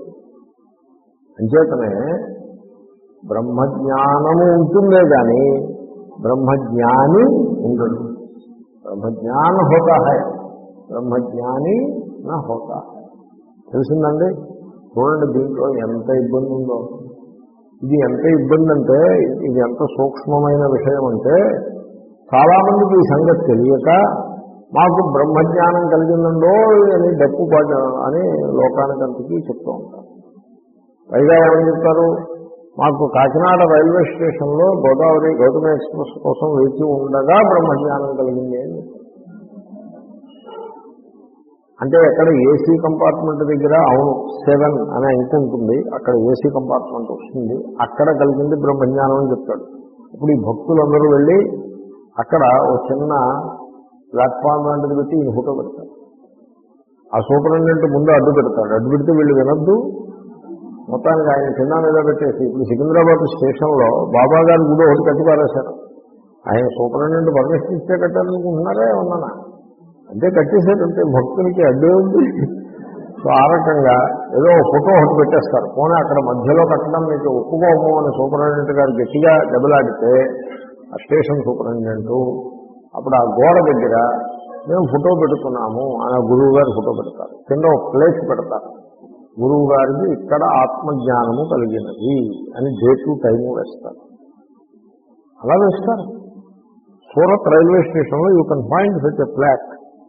అంచేతనే బ్రహ్మజ్ఞానము ఉంటుందే కానీ బ్రహ్మజ్ఞాని ఉండడు. బ్రహ్మజ్ఞాన హోతా హై, బ్రహ్మజ్ఞాని నా హోతా హై. తెలిసిందండి? చూడండి దీంట్లో ఎంత ఇబ్బంది ఉందో. ఇది ఎంత ఇబ్బంది అంటే, ఇది ఎంత సూక్ష్మమైన విషయం అంటే, చాలామందికి ఈ సంగతి తెలియక మాకు బ్రహ్మజ్ఞానం కలిగిందండో అని డప్పు పాట అని లోకానికంతకీ చెప్తూ ఉంటారు. పైగా ఏమని చెప్తారు, మాకు కాకినాడ రైల్వే స్టేషన్లో గోదావరి గౌతమి ఎక్స్ప్రెస్ కోసం వేచి ఉండగా బ్రహ్మజ్ఞానం కలిగింది అని. అంటే ఎక్కడ ఏసీ కంపార్ట్మెంట్ దగ్గర అవును సెవెన్ అని అంకు ఉంటుంది, అక్కడ ఏసీ కంపార్ట్మెంట్ వస్తుంది, అక్కడ కలిగింది బ్రహ్మజ్ఞానం అని చెప్తాడు. ఇప్పుడు ఈ భక్తులందరూ వెళ్ళి అక్కడ ఒక చిన్న ప్లాట్ఫామ్ లాంటిది పెట్టి ఈయన ఫోటో పెడతాడు. ఆ సూపరింటెండెంట్ ముందు అడ్డు పెడతాడు. అడ్డు పెడితే వీళ్ళు వినొద్దు. మొత్తానికి ఆయన కింద మీద పెట్టేసి ఇప్పుడు సికింద్రాబాద్ స్టేషన్లో బాబా గారి గుడి ఒకటి కట్టి పారేశారు. ఆయన సూపరింటెండెంట్ పర్మిషన్ ఇచ్చే కట్టాలనుకుంటున్నారా ఏమన్నా, అంటే కట్టేశారంటే భక్తులకి అడ్డే ఉంది. సో ఆ రకంగా ఏదో ఫోటో ఒకటి పెట్టేస్తారు. పోనీ అక్కడ మధ్యలో కట్టడం మీకు ఒప్పుకోము అని సూపరింటెండెంట్ గారు గట్టిగా దెబ్బలాడితే ఆ స్టేషన్ సూపరింటెండెంట్ అప్పుడు ఆ గోడ దగ్గర మేము ఫోటో పెడుతున్నాము అని గురువు గారు ఫోటో పెడతారు. కింద ఒక ప్లేస్ పెడతారు, గురువు గారికి ఇక్కడ ఆత్మజ్ఞానము కలిగినది అని డేటు టైము వేస్తారు. అలా వేస్తారు. సూరత్ రైల్వే స్టేషన్లో you can find such a flat.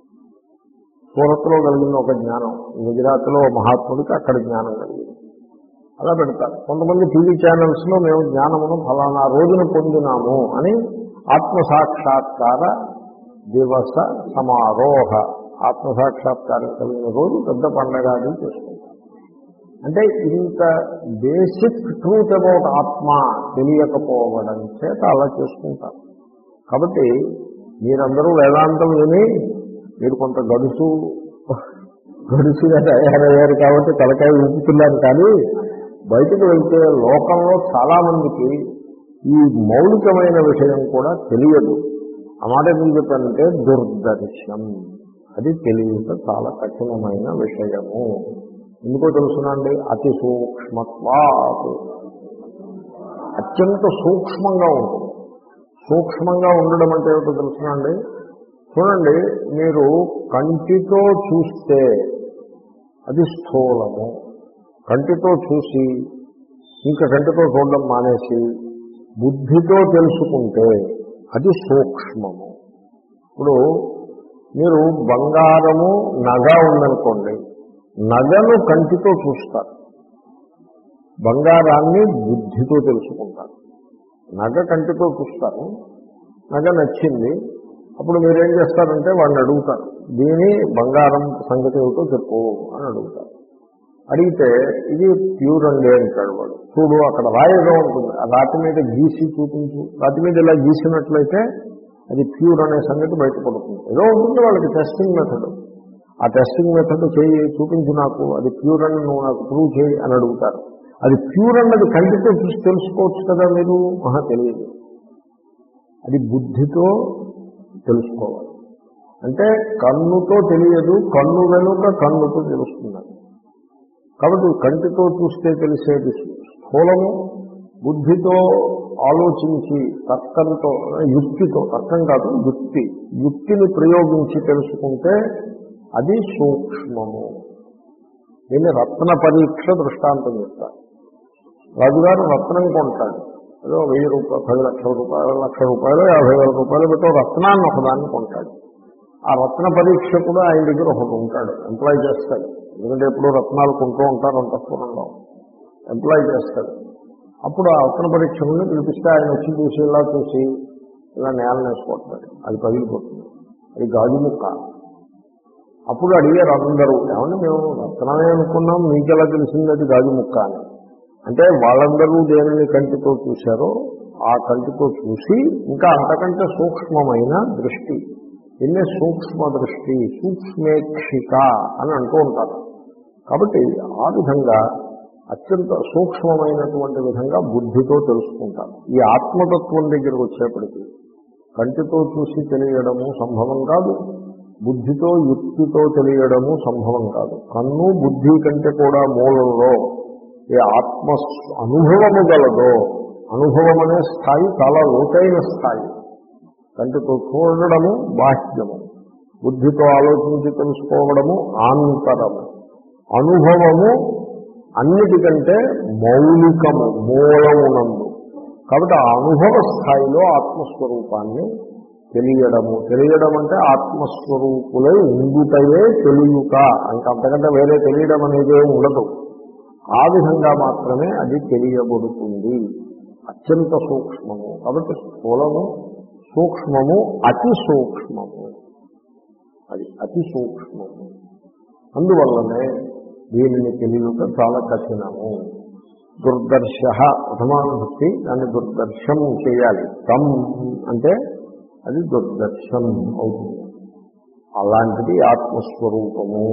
సూరత్లో కలిగిన ఒక జ్ఞానం, గుజరాత్లో మహాత్ముడికి అక్కడ జ్ఞానం కలిగింది, అలా పెడతారు. కొంతమంది టీవీ ఛానల్స్లో మేము జ్ఞానమును ఫలానా రోజున పొందినాము అని ఆత్మసాక్షాత్కార దివస సమారోహ, ఆత్మసాక్షాత్కారం కలిగిన రోజు పెద్ద పండగ అది చేసుకుంటాం. అంటే ఇంత బేసిక్ ట్రూత్ అబౌట్ ఆత్మ తెలియకపోవడం చేత అలా చేసుకుంటారు. కాబట్టి మీరందరూ వేదాంతం విని మీరు కొంత గడుసు గడుసుగా తయారయ్యారు కాబట్టి తలకాయ ఊపుతున్నారు. కానీ బయటకు వెళ్తే లోకంలో చాలామందికి ఈ మౌలికమైన విషయం కూడా తెలియదు. ఆ మాట ఎందుకు చెప్పానంటే దుర్దర్శనం, అది తెలియక చాలా కఠినమైన విషయము. ఎందుకో తెలుసునండి, అతి సూక్ష్మత్వాత్, అత్యంత సూక్ష్మంగా ఉంటుంది. సూక్ష్మంగా ఉండడం అంటే ఏమిటో తెలుసునండి. చూడండి, మీరు కంటితో చూస్తే అది స్థూలము, కంటితో చూసి ఇంకా కంటితో చూడడం మానేసి బుద్ధితో తెలుసుకుంటే అది సూక్ష్మము. ఇప్పుడు మీరు బంగారము నగ ఉందనుకోండి, నగను కంటితో చూస్తారు, బంగారాన్ని బుద్ధితో తెలుసుకుంటారు. నగ కంటితో చూస్తారు, నగ నచ్చింది, అప్పుడు మీరేం చేస్తారంటే వాడిని అడుగుతారు, దీని బంగారం సంగతి ఏమిటో చెప్పు అని అడుగుతారు. అడిగితే ఇది ప్యూర్ అండి అంటాడు వాడు. చూడు అక్కడ రాయిగా ఉంటుంది, ఆ రాతి మీద గీసి చూపించు, రాతి మీద ఇలా గీసినట్లయితే అది ప్యూర్ అనే సంగతి బయటపడుతుంది. ఏదో ఉంటుంది వాళ్ళకి టెస్టింగ్ మెథడ్. ఆ టెస్టింగ్ మెథడ్ చేయి, చూపించు నాకు, అది ప్యూర్ అని నువ్వు నాకు ప్రూవ్ చేయి అని అడుగుతారు. అది ప్యూర్ అన్నది కంటితో చూసి తెలుసుకోవచ్చు కదా మీరు. ఆహా, తెలియదు. అది బుద్ధితో తెలుసుకోవాలి. అంటే కన్నుతో తెలియదు, కన్ను వెనుక కన్నుతో తెలుస్తున్నది. కాబట్టి కంటితో చూస్తే తెలిసేది స్థూలము, బుద్ధితో ఆలోచించి తర్కంతో, యుక్తితో, తర్కం కాదు యుక్తి, యుక్తిని ప్రయోగించి తెలుసుకుంటే అది సూక్ష్మము. దీన్ని రత్న పరీక్ష దృష్టాంతం చెప్తారు. రాజుగారు రత్నం కొంటాడు, ఏదో వెయ్యి రూపాయలు, పది లక్షల రూపాయలు, లక్ష రూపాయలు, యాభై వేల రూపాయలు పెట్టో రత్నాన్ని ఒకదాన్ని కొంటాడు. ఆ రత్న పరీక్ష కూడా ఆయన దగ్గర ఒకటి ఉంటాడు, ఎంప్లాయ్ చేస్తాడు. ఎందుకంటే ఎప్పుడూ రత్నాలు కొంటూ ఉంటారు అంతఃపురంలో, ఎంప్లాయ్ చేస్తాడు. అప్పుడు ఆ రత్న పరీక్షకుని పిలిపిస్తే ఆయన వచ్చి చూసి ఇలా చూసి ఇలా నేలను వేసుకుంటాడు, అది పగిలిపోతుంది, అది గాజు ముక్క. అప్పుడు అడిగారు అందరూ, ఏమంటే మేము రత్నమే అనుకున్నాం, మీకెలా తెలిసింది అది గాజు ముక్క అని. అంటే వాళ్ళందరూ దేనిని కంటితో చూశారో ఆ కంటితో చూసి, ఇంకా అంతకంటే సూక్ష్మమైన దృష్టి, ఎన్నే సూక్ష్మ దృష్టి, సూక్ష్మేక్షిక అని అంటూ ఉంటారు. కాబట్టి ఆ విధంగా అత్యంత సూక్ష్మమైనటువంటి విధంగా బుద్ధితో తెలుసుకుంటారు. ఈ ఆత్మతత్వం దగ్గరకు వచ్చేప్పటికీ కంటితో చూసి తెలియడము సంభవం కాదు, బుద్ధితో యుక్తితో తెలియడము సంభవం కాదు. కన్ను బుద్ధి కంటే కూడా మూలంలో ఏ ఆత్మ అనుభవము గలదో, అనుభవం అనే స్థాయి చాలా లోతైన స్థాయి. కంటితో చూడడము బాహ్యము, బుద్ధితో ఆలోచించి తెలుసుకోవడము ఆంతరము, అనుభవము అన్నిటికంటే మౌలికము, మూలమునందు. కాబట్టి ఆ అనుభవ స్థాయిలో ఆత్మస్వరూపాన్ని తెలియడము, తెలియడం అంటే ఆత్మస్వరూపులై ఉండుటయే తెలియక, ఇంకా అంతకంటే వేరే తెలియడం అనేది ఉండదు. ఆ విధంగా మాత్రమే అది తెలియబడుతుంది. అత్యంత సూక్ష్మము. కాబట్టి స్థూలము, సూక్ష్మము, అతి సూక్ష్మము, అది అతి సూక్ష్మము. అందువల్లనే దీనిని తెలియక చాలా కఠినము. దుర్దర్శ ప్రథమానుభక్తి, దాన్ని దుర్దర్శం చేయాలి. తం అంటే అది దుర్దర్శం అవుతుంది. అలాంటిది ఆత్మస్వరూపము.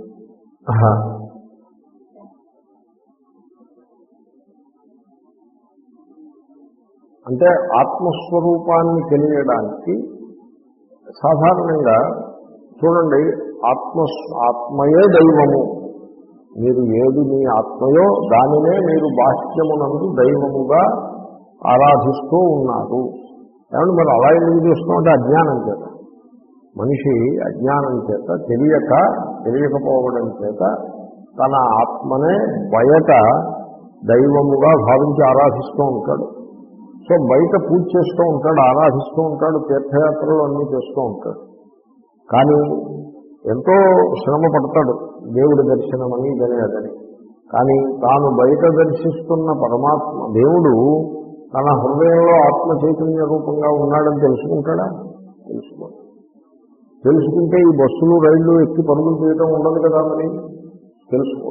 అంటే ఆత్మస్వరూపాన్ని తెలియడానికి సాధారణంగా చూడండి, ఆత్మ ఆత్మయే దైవము. మీరు ఏది మీ ఆత్మయో దానినే మీరు బాహ్యమునందు దైవముగా ఆరాధిస్తూ ఉన్నారు. ఏమంటే మరి అలా ఎందుకు చేస్తున్నామంటే అజ్ఞానం చేత. మనిషి అజ్ఞానం చేత, తెలియక తెలియకపోవడం చేత తన ఆత్మనే బయట దైవముగా భావించి ఆరాధిస్తూ ఉంటాడు. సో బయట పూజ చేస్తూ ఉంటాడు, ఆరాధిస్తూ ఉంటాడు, తీర్థయాత్రలు అన్నీ చేస్తూ ఉంటాడు. కానీ ఎంతో శ్రమ పడతాడు దేవుడి దర్శనం అని ఇదని అదని. కానీ తాను బయట దర్శిస్తున్న పరమాత్మ దేవుడు తన హృదయంలో ఆత్మ చైతన్య రూపంగా ఉన్నాడని తెలుసుకుంటాడా? తెలుసుకో. తెలుసుకుంటే ఈ బస్సులు రైళ్లు ఎక్కి పరుగులు చేయడం ఉండదు కదా. మరి తెలుసుకో.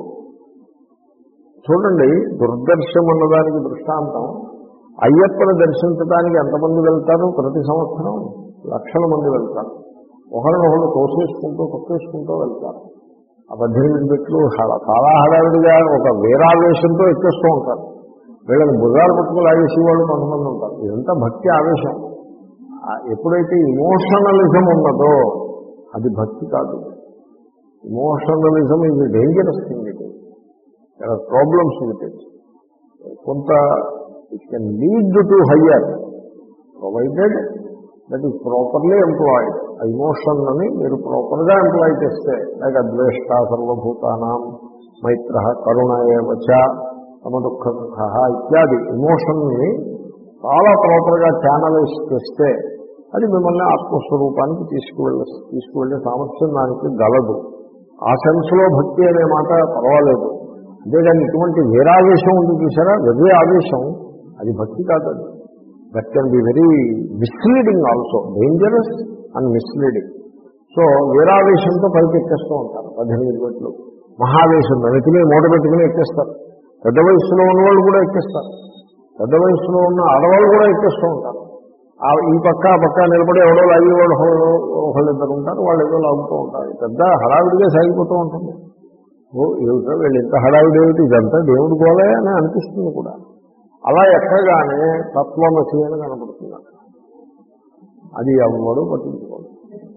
చూడండి, దుర్దర్శం అన్నదానికి దృష్టాంతం, అయ్యప్పని దర్శించడానికి ఎంతమంది వెళ్తారు ప్రతి సంవత్సరం? లక్షల మంది వెళ్తారు. ఒకరినొకరు తోసేసుకుంటూ తొక్కేసుకుంటూ వెళ్తారు. ఆ పద్దెనిమిది మెట్లు చాలా హడావిడిగా ఒక వీరావేశంతో ఎక్కేస్తూ ఉంటారు. వీళ్ళని భుజాలు పట్టుకుని లాగేసి వాళ్ళు కొంతమంది ఉంటారు. ఇదంతా భక్తి ఆవేశం. ఎప్పుడైతే ఇమోషనలిజం ఉన్నదో అది భక్తి కాదు. ఇమోషనలిజం ఇది డేంజరస్ థింగ్. ఇది ప్రాబ్లమ్స్ విత్ ఇట్. కొంత it can lead to higher provided that is properly employed. ఆ ఇమోషన్ అని మీరు ప్రాపర్గా ఎంప్లాయ్ చేస్తే, లైక్ అద్వేష్ట సర్వభూతానాం మైత్ర కరుణ ఏవచ తమ దుఃఖ సుఖ ఇత్యాది ఇమోషన్ని చాలా ప్రాపర్గా ఛానలైజ్ చేస్తే అది మిమ్మల్ని ఆత్మస్వరూపానికి తీసుకువెళ్ళ తీసుకువెళ్ళే సామర్థ్యం దానికి గలదు. ఆ సెన్స్లో భక్తి అనే మాట పర్వాలేదు. అంతేగాని ఇటువంటి వీరావేశం ఉంది చూసారా, వెర్రి ఆవేశం, అది భక్తి కాదు. అది that can be very misleading also, dangerous and misleading. So వీరావేశంతో పైకి ఎక్కేస్తూ ఉంటారు పద్దెనిమిది మెట్లు. మహావేశం నెతిని మూట పెట్టుకుని ఎక్కేస్తారు. పెద్ద వయసులో ఉన్నవాళ్ళు కూడా ఎక్కేస్తారు. పెద్ద వయసులో ఉన్న ఆడవాళ్ళు కూడా ఎక్కేస్తూ ఉంటారు. ఆ ఈ పక్క ఆ పక్క నిలబడి ఎవడో లాగి వాడు ఒకళ్ళు ఇద్దరు ఉంటారు, వాళ్ళు ఏదో లాగుతూ ఉంటారు. పెద్ద హడావిడిగా సాగిపోతూ ఉంటుంది. ఓ ఏమిటో వీళ్ళు ఇంత హడావిడి ఏమిటి, ఇదంతా దేవుడు గోలే అని అనిపిస్తుంది కూడా. అలా ఎక్కగానే తత్వమసి అని కనపడుతుంది. అది ఎవరు పట్టించుకోడు.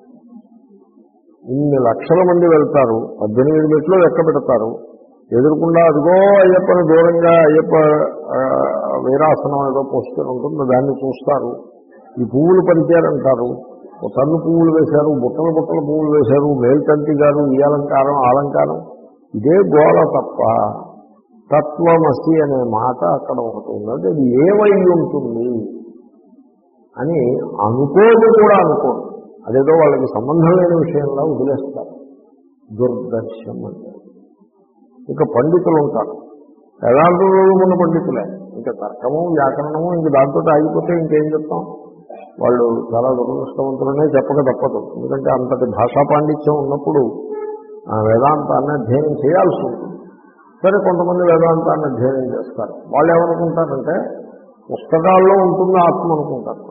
ఇన్ని లక్షల మంది వెళ్తారు, పద్దెనిమిది మెట్లు లెక్క పెడతారు. ఎదురుకుండా అదిగో అయ్యప్పని దూరంగా అయ్యప్ప వీరాసనం ఏదో పోస్టర్ ఉంటుంది, దాన్ని చూస్తారు. ఈ పువ్వులు పరిచారంటారు, తన్ను పువ్వులు వేశారు, బుట్టలు బుట్టల పువ్వులు వేశారు, మేల్కంటి గారు ఈ అలంకారం అలంకారం, ఇదే గోల తప్ప తత్వమసి అనే మాట అక్కడ ఒకటి ఉన్నది. అది ఏమై ఉంటుంది అని అనుకోదు కూడా అనుకోదు. అదేదో వాళ్ళకి సంబంధం లేని విషయంలో వదిలేస్తారు. దుర్దర్శం అంటే ఇక పండితులు ఉంటారు, వేదాంతంలో ఉన్న పండితులే. ఇంకా తర్కము వ్యాకరణము ఇంక దాంతో ఆగిపోతే ఇంకేం చెప్తాం. వాళ్ళు చాలా దురదృష్టవంతులనే చెప్పక తప్పదు. ఎందుకంటే అంతటి భాషా పాండిత్యం ఉన్నప్పుడు వేదాంతాన్ని అధ్యయనం చేయాల్సి ఉంటుంది. సరే, కొంతమంది వేదాంతాన్ని అధ్యయనం చేస్తారు. వాళ్ళు ఏమనుకుంటారంటే పుస్తకాల్లో ఉంటుంది ఆత్మ అనుకుంటారు.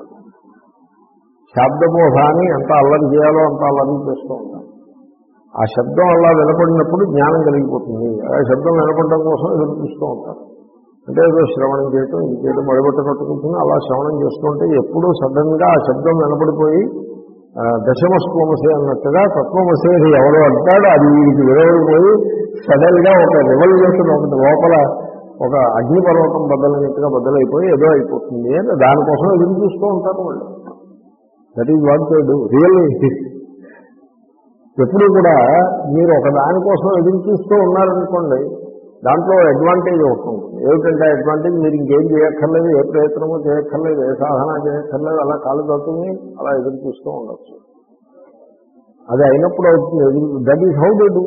శబ్దబోధ అని ఎంత అల్లరి చేయాలో అంత అల్లరి చేస్తూ ఉంటారు. ఆ శబ్దం అలా వినపడినప్పుడు జ్ఞానం కలిగిపోతుంది. ఆ శబ్దం వినపడడం కోసం ఎదురు చూస్తూ ఉంటారు. అంటే ఏదో శ్రవణం చేయటం ఇది చేయడం మొదలుపెట్ట కట్టుకుంటుంది. అలా శ్రవణం చేస్తుంటే ఎప్పుడూ సడన్గా ఆ శబ్దం వినపడిపోయి దశమస్త్వమసే అన్నట్టుగా తత్వమసే ఎవరో అంటాడో అది వీరికి విరవడిపోయి సడన్గా ఒక రెవల్యూషన్ ఒకటి లోపల ఒక అగ్నిపర్వతం బద్దలైనట్టుగా బద్దలైపోయి ఏదో అయిపోతుంది అని దానికోసం ఎదురు చూస్తూ ఉంటారు వాళ్ళు. That is what they do really. ఎప్పుడు కూడా మీరు ఒక దానికోసం ఎదురు చూస్తూ ఉన్నారనుకోండి, దాంట్లో అడ్వాంటేజ్ ఒకటి ఉంటుంది. ఏమిటంటే అడ్వాంటేజ్, మీరు ఇంకేం చేయక్కర్లేదు, ఏ ప్రయత్నమో చేయక్కర్లేదు, ఏ సాధన చేయక్కర్లేదు, అలా కాలు తట్టుకుని అలా ఎదురు చూస్తూ ఉండొచ్చు. అది అయినప్పుడు అవుతుంది. That is how they do.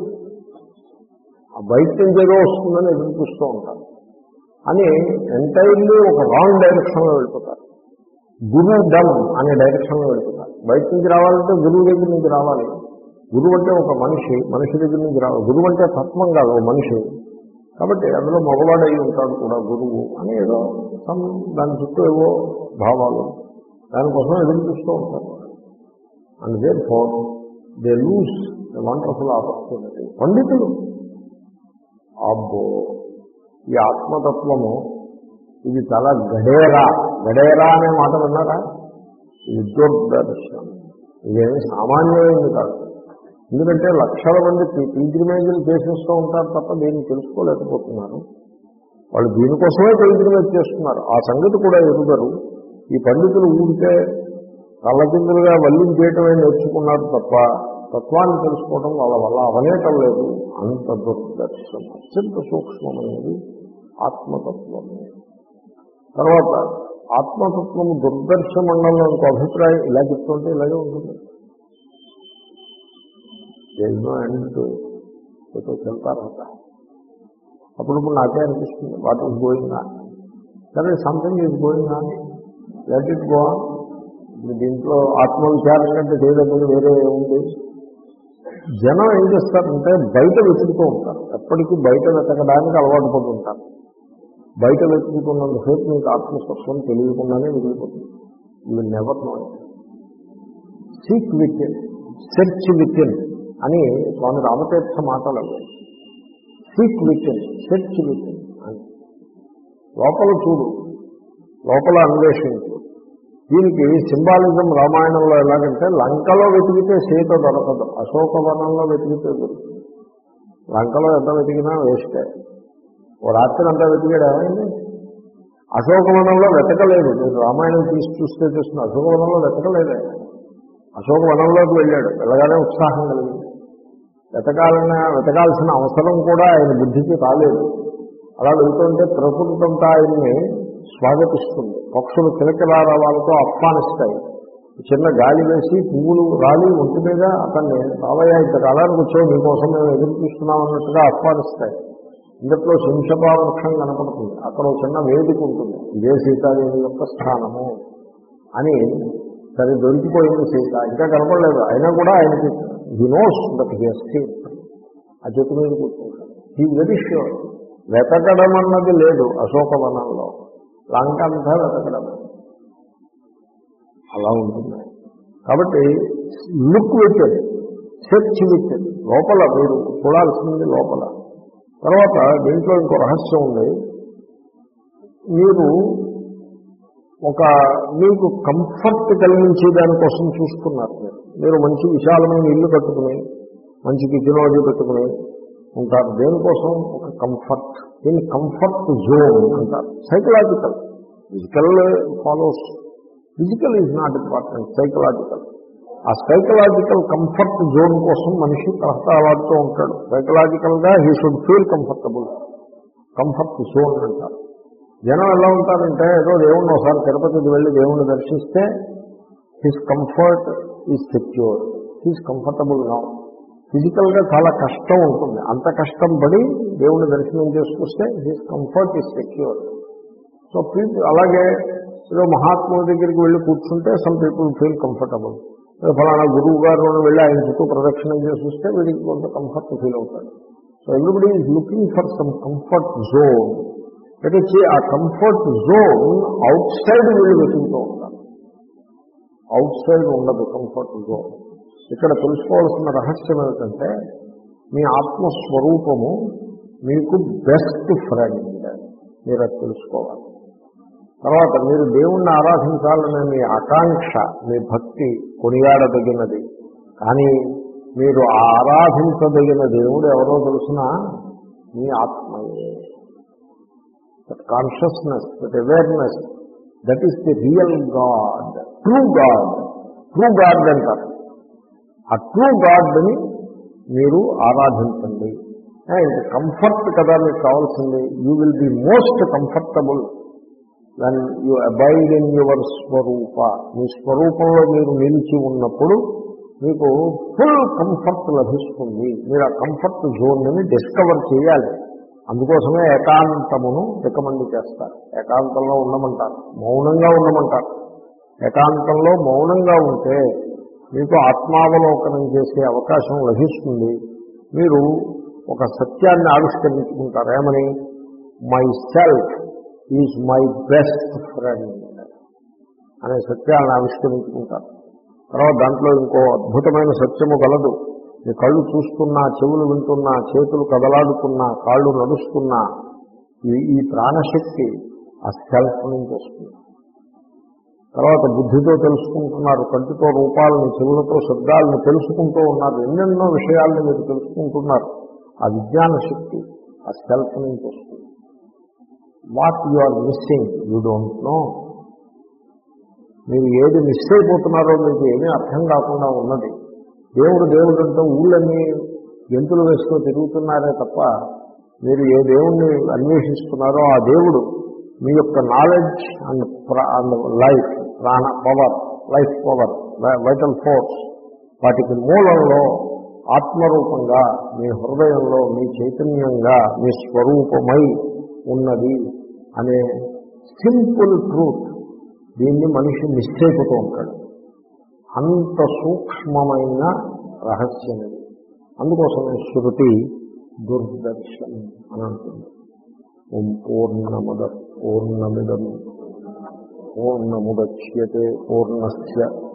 ఆ బయట నుంచి ఏదో వస్తుందని ఎదురు చూస్తూ ఉంటారు అని ఎంటైర్లీ ఒక రాంగ్ డైరెక్షన్లో వెళ్ళిపోతారు. గురువు డమ్ అనే డైరెక్షన్లో వెళ్ళిపోతారు. బయట నుంచి రావాలంటే గురువు దగ్గర నుంచి రావాలి. గురువు అంటే ఒక మనిషి, మనిషి దగ్గర నుంచి రావాలి. గురువు అంటే తత్వం కాదు, ఒక మనిషి. కాబట్టి అందులో మగవాడు అయి ఉంటాడు కూడా గురువు అని ఏదో సమ్ దాని చుట్టూ ఏవో భావాలు, దానికోసం ఎదురు చూస్తూ ఉంటారు. And therefore they lose the wonderful opportunity. పండితులు అబ్బో ఈ ఆత్మతత్వము ఇది చాలా గడేరా, గడేరా అనే మాట విన్నారా? ఇది దుర్దర్శనం. ఇదేమి సామాన్యమైంది కాదు. ఎందుకంటే లక్షల మంది పీల్గ్రిమేజీలు చేసేస్తూ ఉంటారు తప్ప దీన్ని తెలుసుకోలేకపోతున్నారు. వాళ్ళు దీనికోసమే పీల్గ్రిమేజ్ చేస్తున్నారు. ఆ సంగతి కూడా ఎదుగరు. ఈ పండితులు ఊరికే కళ్ళకిందులుగా వల్లించేయటమే నేర్చుకున్నారు తప్ప తత్వాన్ని తెలుసుకోవడం వాళ్ళ వల్ల అవనేటం లేదు. అంత దుర్దర్శనం, అత్యంత సూక్ష్మమైనది ఆత్మతత్వం. తర్వాత ఆత్మతత్వము దుర్దర్శ మండలంలో ఇంకో అభిప్రాయం ఇలా చెప్తుంటే ఇలాగే ఉంటుంది. ఏదో అంటూ వెళ్తారు. అప్పుడప్పుడు నాకే అనిపిస్తుంది వాట్ ఈజ్ గోయింగ్ ఆన్. సరే, something is going on, let it go on. ఇప్పుడు దీంట్లో ఆత్మవిచారం కంటే చేయడం వేరే ఉంది. జనం ఏం చేస్తారంటే బయట వెతుకుతూ ఉంటారు. ఎప్పటికీ బయట వెతకడానికి అలవాటు పడుతుంటారు. బయట వెతుకుతున్నంతసేపు మీకు ఆత్మతత్వం తెలియకుండానే మిగిలిపోతుంది. You never know it. Seek within, search within అని స్వామి రామతీర్థ మాటలు అవి. Seek within, search within అని. లోపల చూడు, లోపల అన్వేషించు. దీనికి సింబాలిజం రామాయణంలో ఎలాగంటే లంకలో వెతికితే సీత దొరకదు, అశోకవనంలో వెతికితే దొరుకుతుంది. లంకలో ఎంత వెతికినా వేస్టే. ఓ రాత్రి అంతా వెతికాడు, ఏమైంది? అశోకవనంలో వెతకలేదు. నేను రామాయణం తీసి చూస్తే చూస్తున్నా, అశోకవనంలో వెతకలేదే. అశోకవనంలోకి వెళ్ళాడు, వెళ్ళగానే ఉత్సాహం కలిగింది. వెతకాలన్న వెతకాల్సిన అవసరం కూడా ఆయన బుద్ధికి రాలేదు. అలా వెళ్తుంటే ప్రకృతి అంతా ఆయన్ని స్వాగతిస్తుంది. పక్షులు కిలకిలారావాలతో ఆహ్వానిస్తాయి. చిన్న గాలి వేసి పువ్వులు రాలి ఒంటి మీద అతన్ని రావయ్యా ఇంత కాలానికి వచ్చావు, నీకోసం మేము ఎదురు చూస్తున్నాం అన్నట్టుగా ఆహ్వానిస్తాయి. ఇందులో శంషపా వృక్షం కనపడుతుంది. అక్కడ ఒక చిన్న వేదిక ఉంటుంది, ఇదే సీతాదేవి యొక్క స్థానము అని. సరే, దొరికిపోయింది సీత, ఇంకా కనపడలేదు. అయినా కూడా ఆయనకి he knows that he has seen. ఆ చెట్టు మీద కూర్చుంటాడు. ఈ వెరీ ష్యూర్. వెతకడం అన్నది లేదు అశోకవనంలో, లంక అంతా వెతకడం అలా ఉంటుంది. కాబట్టి లుక్ విత్, సెర్చ్ విత్, లోపల మీరు చూడాల్సింది లోపల. తర్వాత దీంట్లో ఇంకో రహస్యం ఉంది. మీరు ఒక మీకు కంఫర్ట్ కలిగించే దానికోసం చూస్తున్నారు. మీరు మీరు మంచి విశాలమైన ఇల్లు కట్టుకుని మంచి కిచెన్ అది పెట్టుకుని ఉంటారు. దేనికోసం? ఒక కంఫర్ట్. దీన్ని కంఫర్ట్ జోన్ అంటారు. Psychological. Physical follows, physical is not important, psychological. ఆ సైకలాజికల్ కంఫర్ట్ జోన్ కోసం మనిషి తహతలాడుతూ ఉంటాడు. సైకలాజికల్గా he should feel comfortable. Comfort zone అంటారు. జనం ఎలా ఉంటారంటే, ఏదో దేవుణ్ణి ఒకసారి తిరుపతికి వెళ్ళి దేవుణ్ణి దర్శిస్తే his comfort is secure, he's కంఫర్టబుల్గా. ఫిజికల్గా చాలా కష్టం ఉంటుంది. అంత కష్టం పడి దేవుణ్ణి దర్శనం చేసుకొస్తే his comfort is secure. So people అలాగే ఏదో మహాత్ముల దగ్గరికి వెళ్ళి కూర్చుంటే సమ్ పీపుల్ ఫీల్ కంఫర్టబుల్. ఫలానా గురువు గారు వెళ్ళి ఆయన చుట్టూ ప్రదక్షిణం చేసి వస్తే వీడికి కొంత కంఫర్ట్ ఫీల్ అవుతాడు. So everybody is looking for some comfort zone. అయితే ఆ కంఫర్ట్ జోన్ అవుట్ సైడ్ వీళ్ళు వెతుకుతూ ఉంటారు. అవుట్ సైడ్ ఉండదు కంఫర్ట్ జోన్. ఇక్కడ తెలుసుకోవాల్సిన రహస్యం ఏమిటంటే, మీ ఆత్మస్వరూపము మీకు బెస్ట్ ఫ్రెండ్. మీరు అది తెలుసుకోవాలి. తర్వాత మీరు దేవుణ్ణి ఆరాధించాలనే మీ ఆకాంక్ష, మీ భక్తి కొనియాడదగినది. కానీ మీరు ఆరాధించదగిన దేవుడు ఎవరో తెలుసినా మీ ఆత్మయే. That consciousness, that awareness, that is the real God, true God. True God అంటారు. ఆ ట్రూ గాడ్ని మీరు ఆరాధించండి. కంఫర్ట్ కదా మీకు కావాల్సింది. You will be most comfortable when you abide in your స్వరూప. మీ స్వరూపంలో మీరు నిలిచి ఉన్నప్పుడు మీకు ఫుల్ కంఫర్ట్ లభిస్తుంది. మీరు ఆ కంఫర్ట్ జోన్ని డిస్కవర్ చేయాలి. అందుకోసమే ఏకాంతమును రికమెండ్ చేస్తారు. ఏకాంతంలో ఉండమంటారు, మౌనంగా ఉండమంటారు. ఏకాంతంలో మౌనంగా ఉంటే మీకు ఆత్మావలోకనం చేసే అవకాశం లభిస్తుంది. మీరు ఒక సత్యాన్ని ఆవిష్కరించుకుంటారు. ఏమని? My self is my best friend అనే సత్యాన్ని ఆవిష్కరించుకుంటారు. తర్వాత దాంట్లో ఇంకో అద్భుతమైన సత్యము గలదు. మీ కళ్ళు చూస్తున్నా, చెవులు వింటున్నా, చేతులు కదలాడుతున్నా, కాళ్ళు నడుస్తున్నా, ఈ ఈ ప్రాణశక్తి ఆ సెల్ఫ్ నుంచి వస్తుంది. తర్వాత బుద్ధితో తెలుసుకుంటున్నారు, కంటితో రూపాలని, చెవులతో శబ్దాలను తెలుసుకుంటూ ఉన్నారు. ఎన్నెన్నో విషయాలను మీరు తెలుసుకుంటున్నారు. ఆ విజ్ఞాన శక్తి ఆ సెల్ఫ్ నుంచి వస్తుంది. What you are missing you don't know. మీరు ఏది మిస్ అయిపోతున్నారో మీకు ఏమీ అర్థం కాకుండా ఉన్నది. దేవుడు దేవుడు అంటూ ఊళ్ళన్నీ గెంతులు వేస్తూ తిరుగుతున్నారే తప్ప మీరు ఏ దేవుణ్ణి అన్వేషిస్తున్నారో ఆ దేవుడు మీ యొక్క నాలెడ్జ్ అండ్ అండ్ లైఫ్, ప్రాణ power, life power, vital force, వాటికి మూలంలో ఆత్మరూపంగా మీ హృదయంలో మీ చైతన్యంగా మీ స్వరూపమై ఉన్నది అనే సింపుల్ ట్రూత్. దీన్ని మనిషి మిస్ అయిపోతూ ఉంటాడు. అంత సూక్ష్మమైన రహస్యం ఇది. అందుకోసమే శృతి దుర్దర్శనం అని అంటుంది. ఓం పూర్ణమద పూర్ణమిదం పూర్ణముద్యతే పూర్ణస్య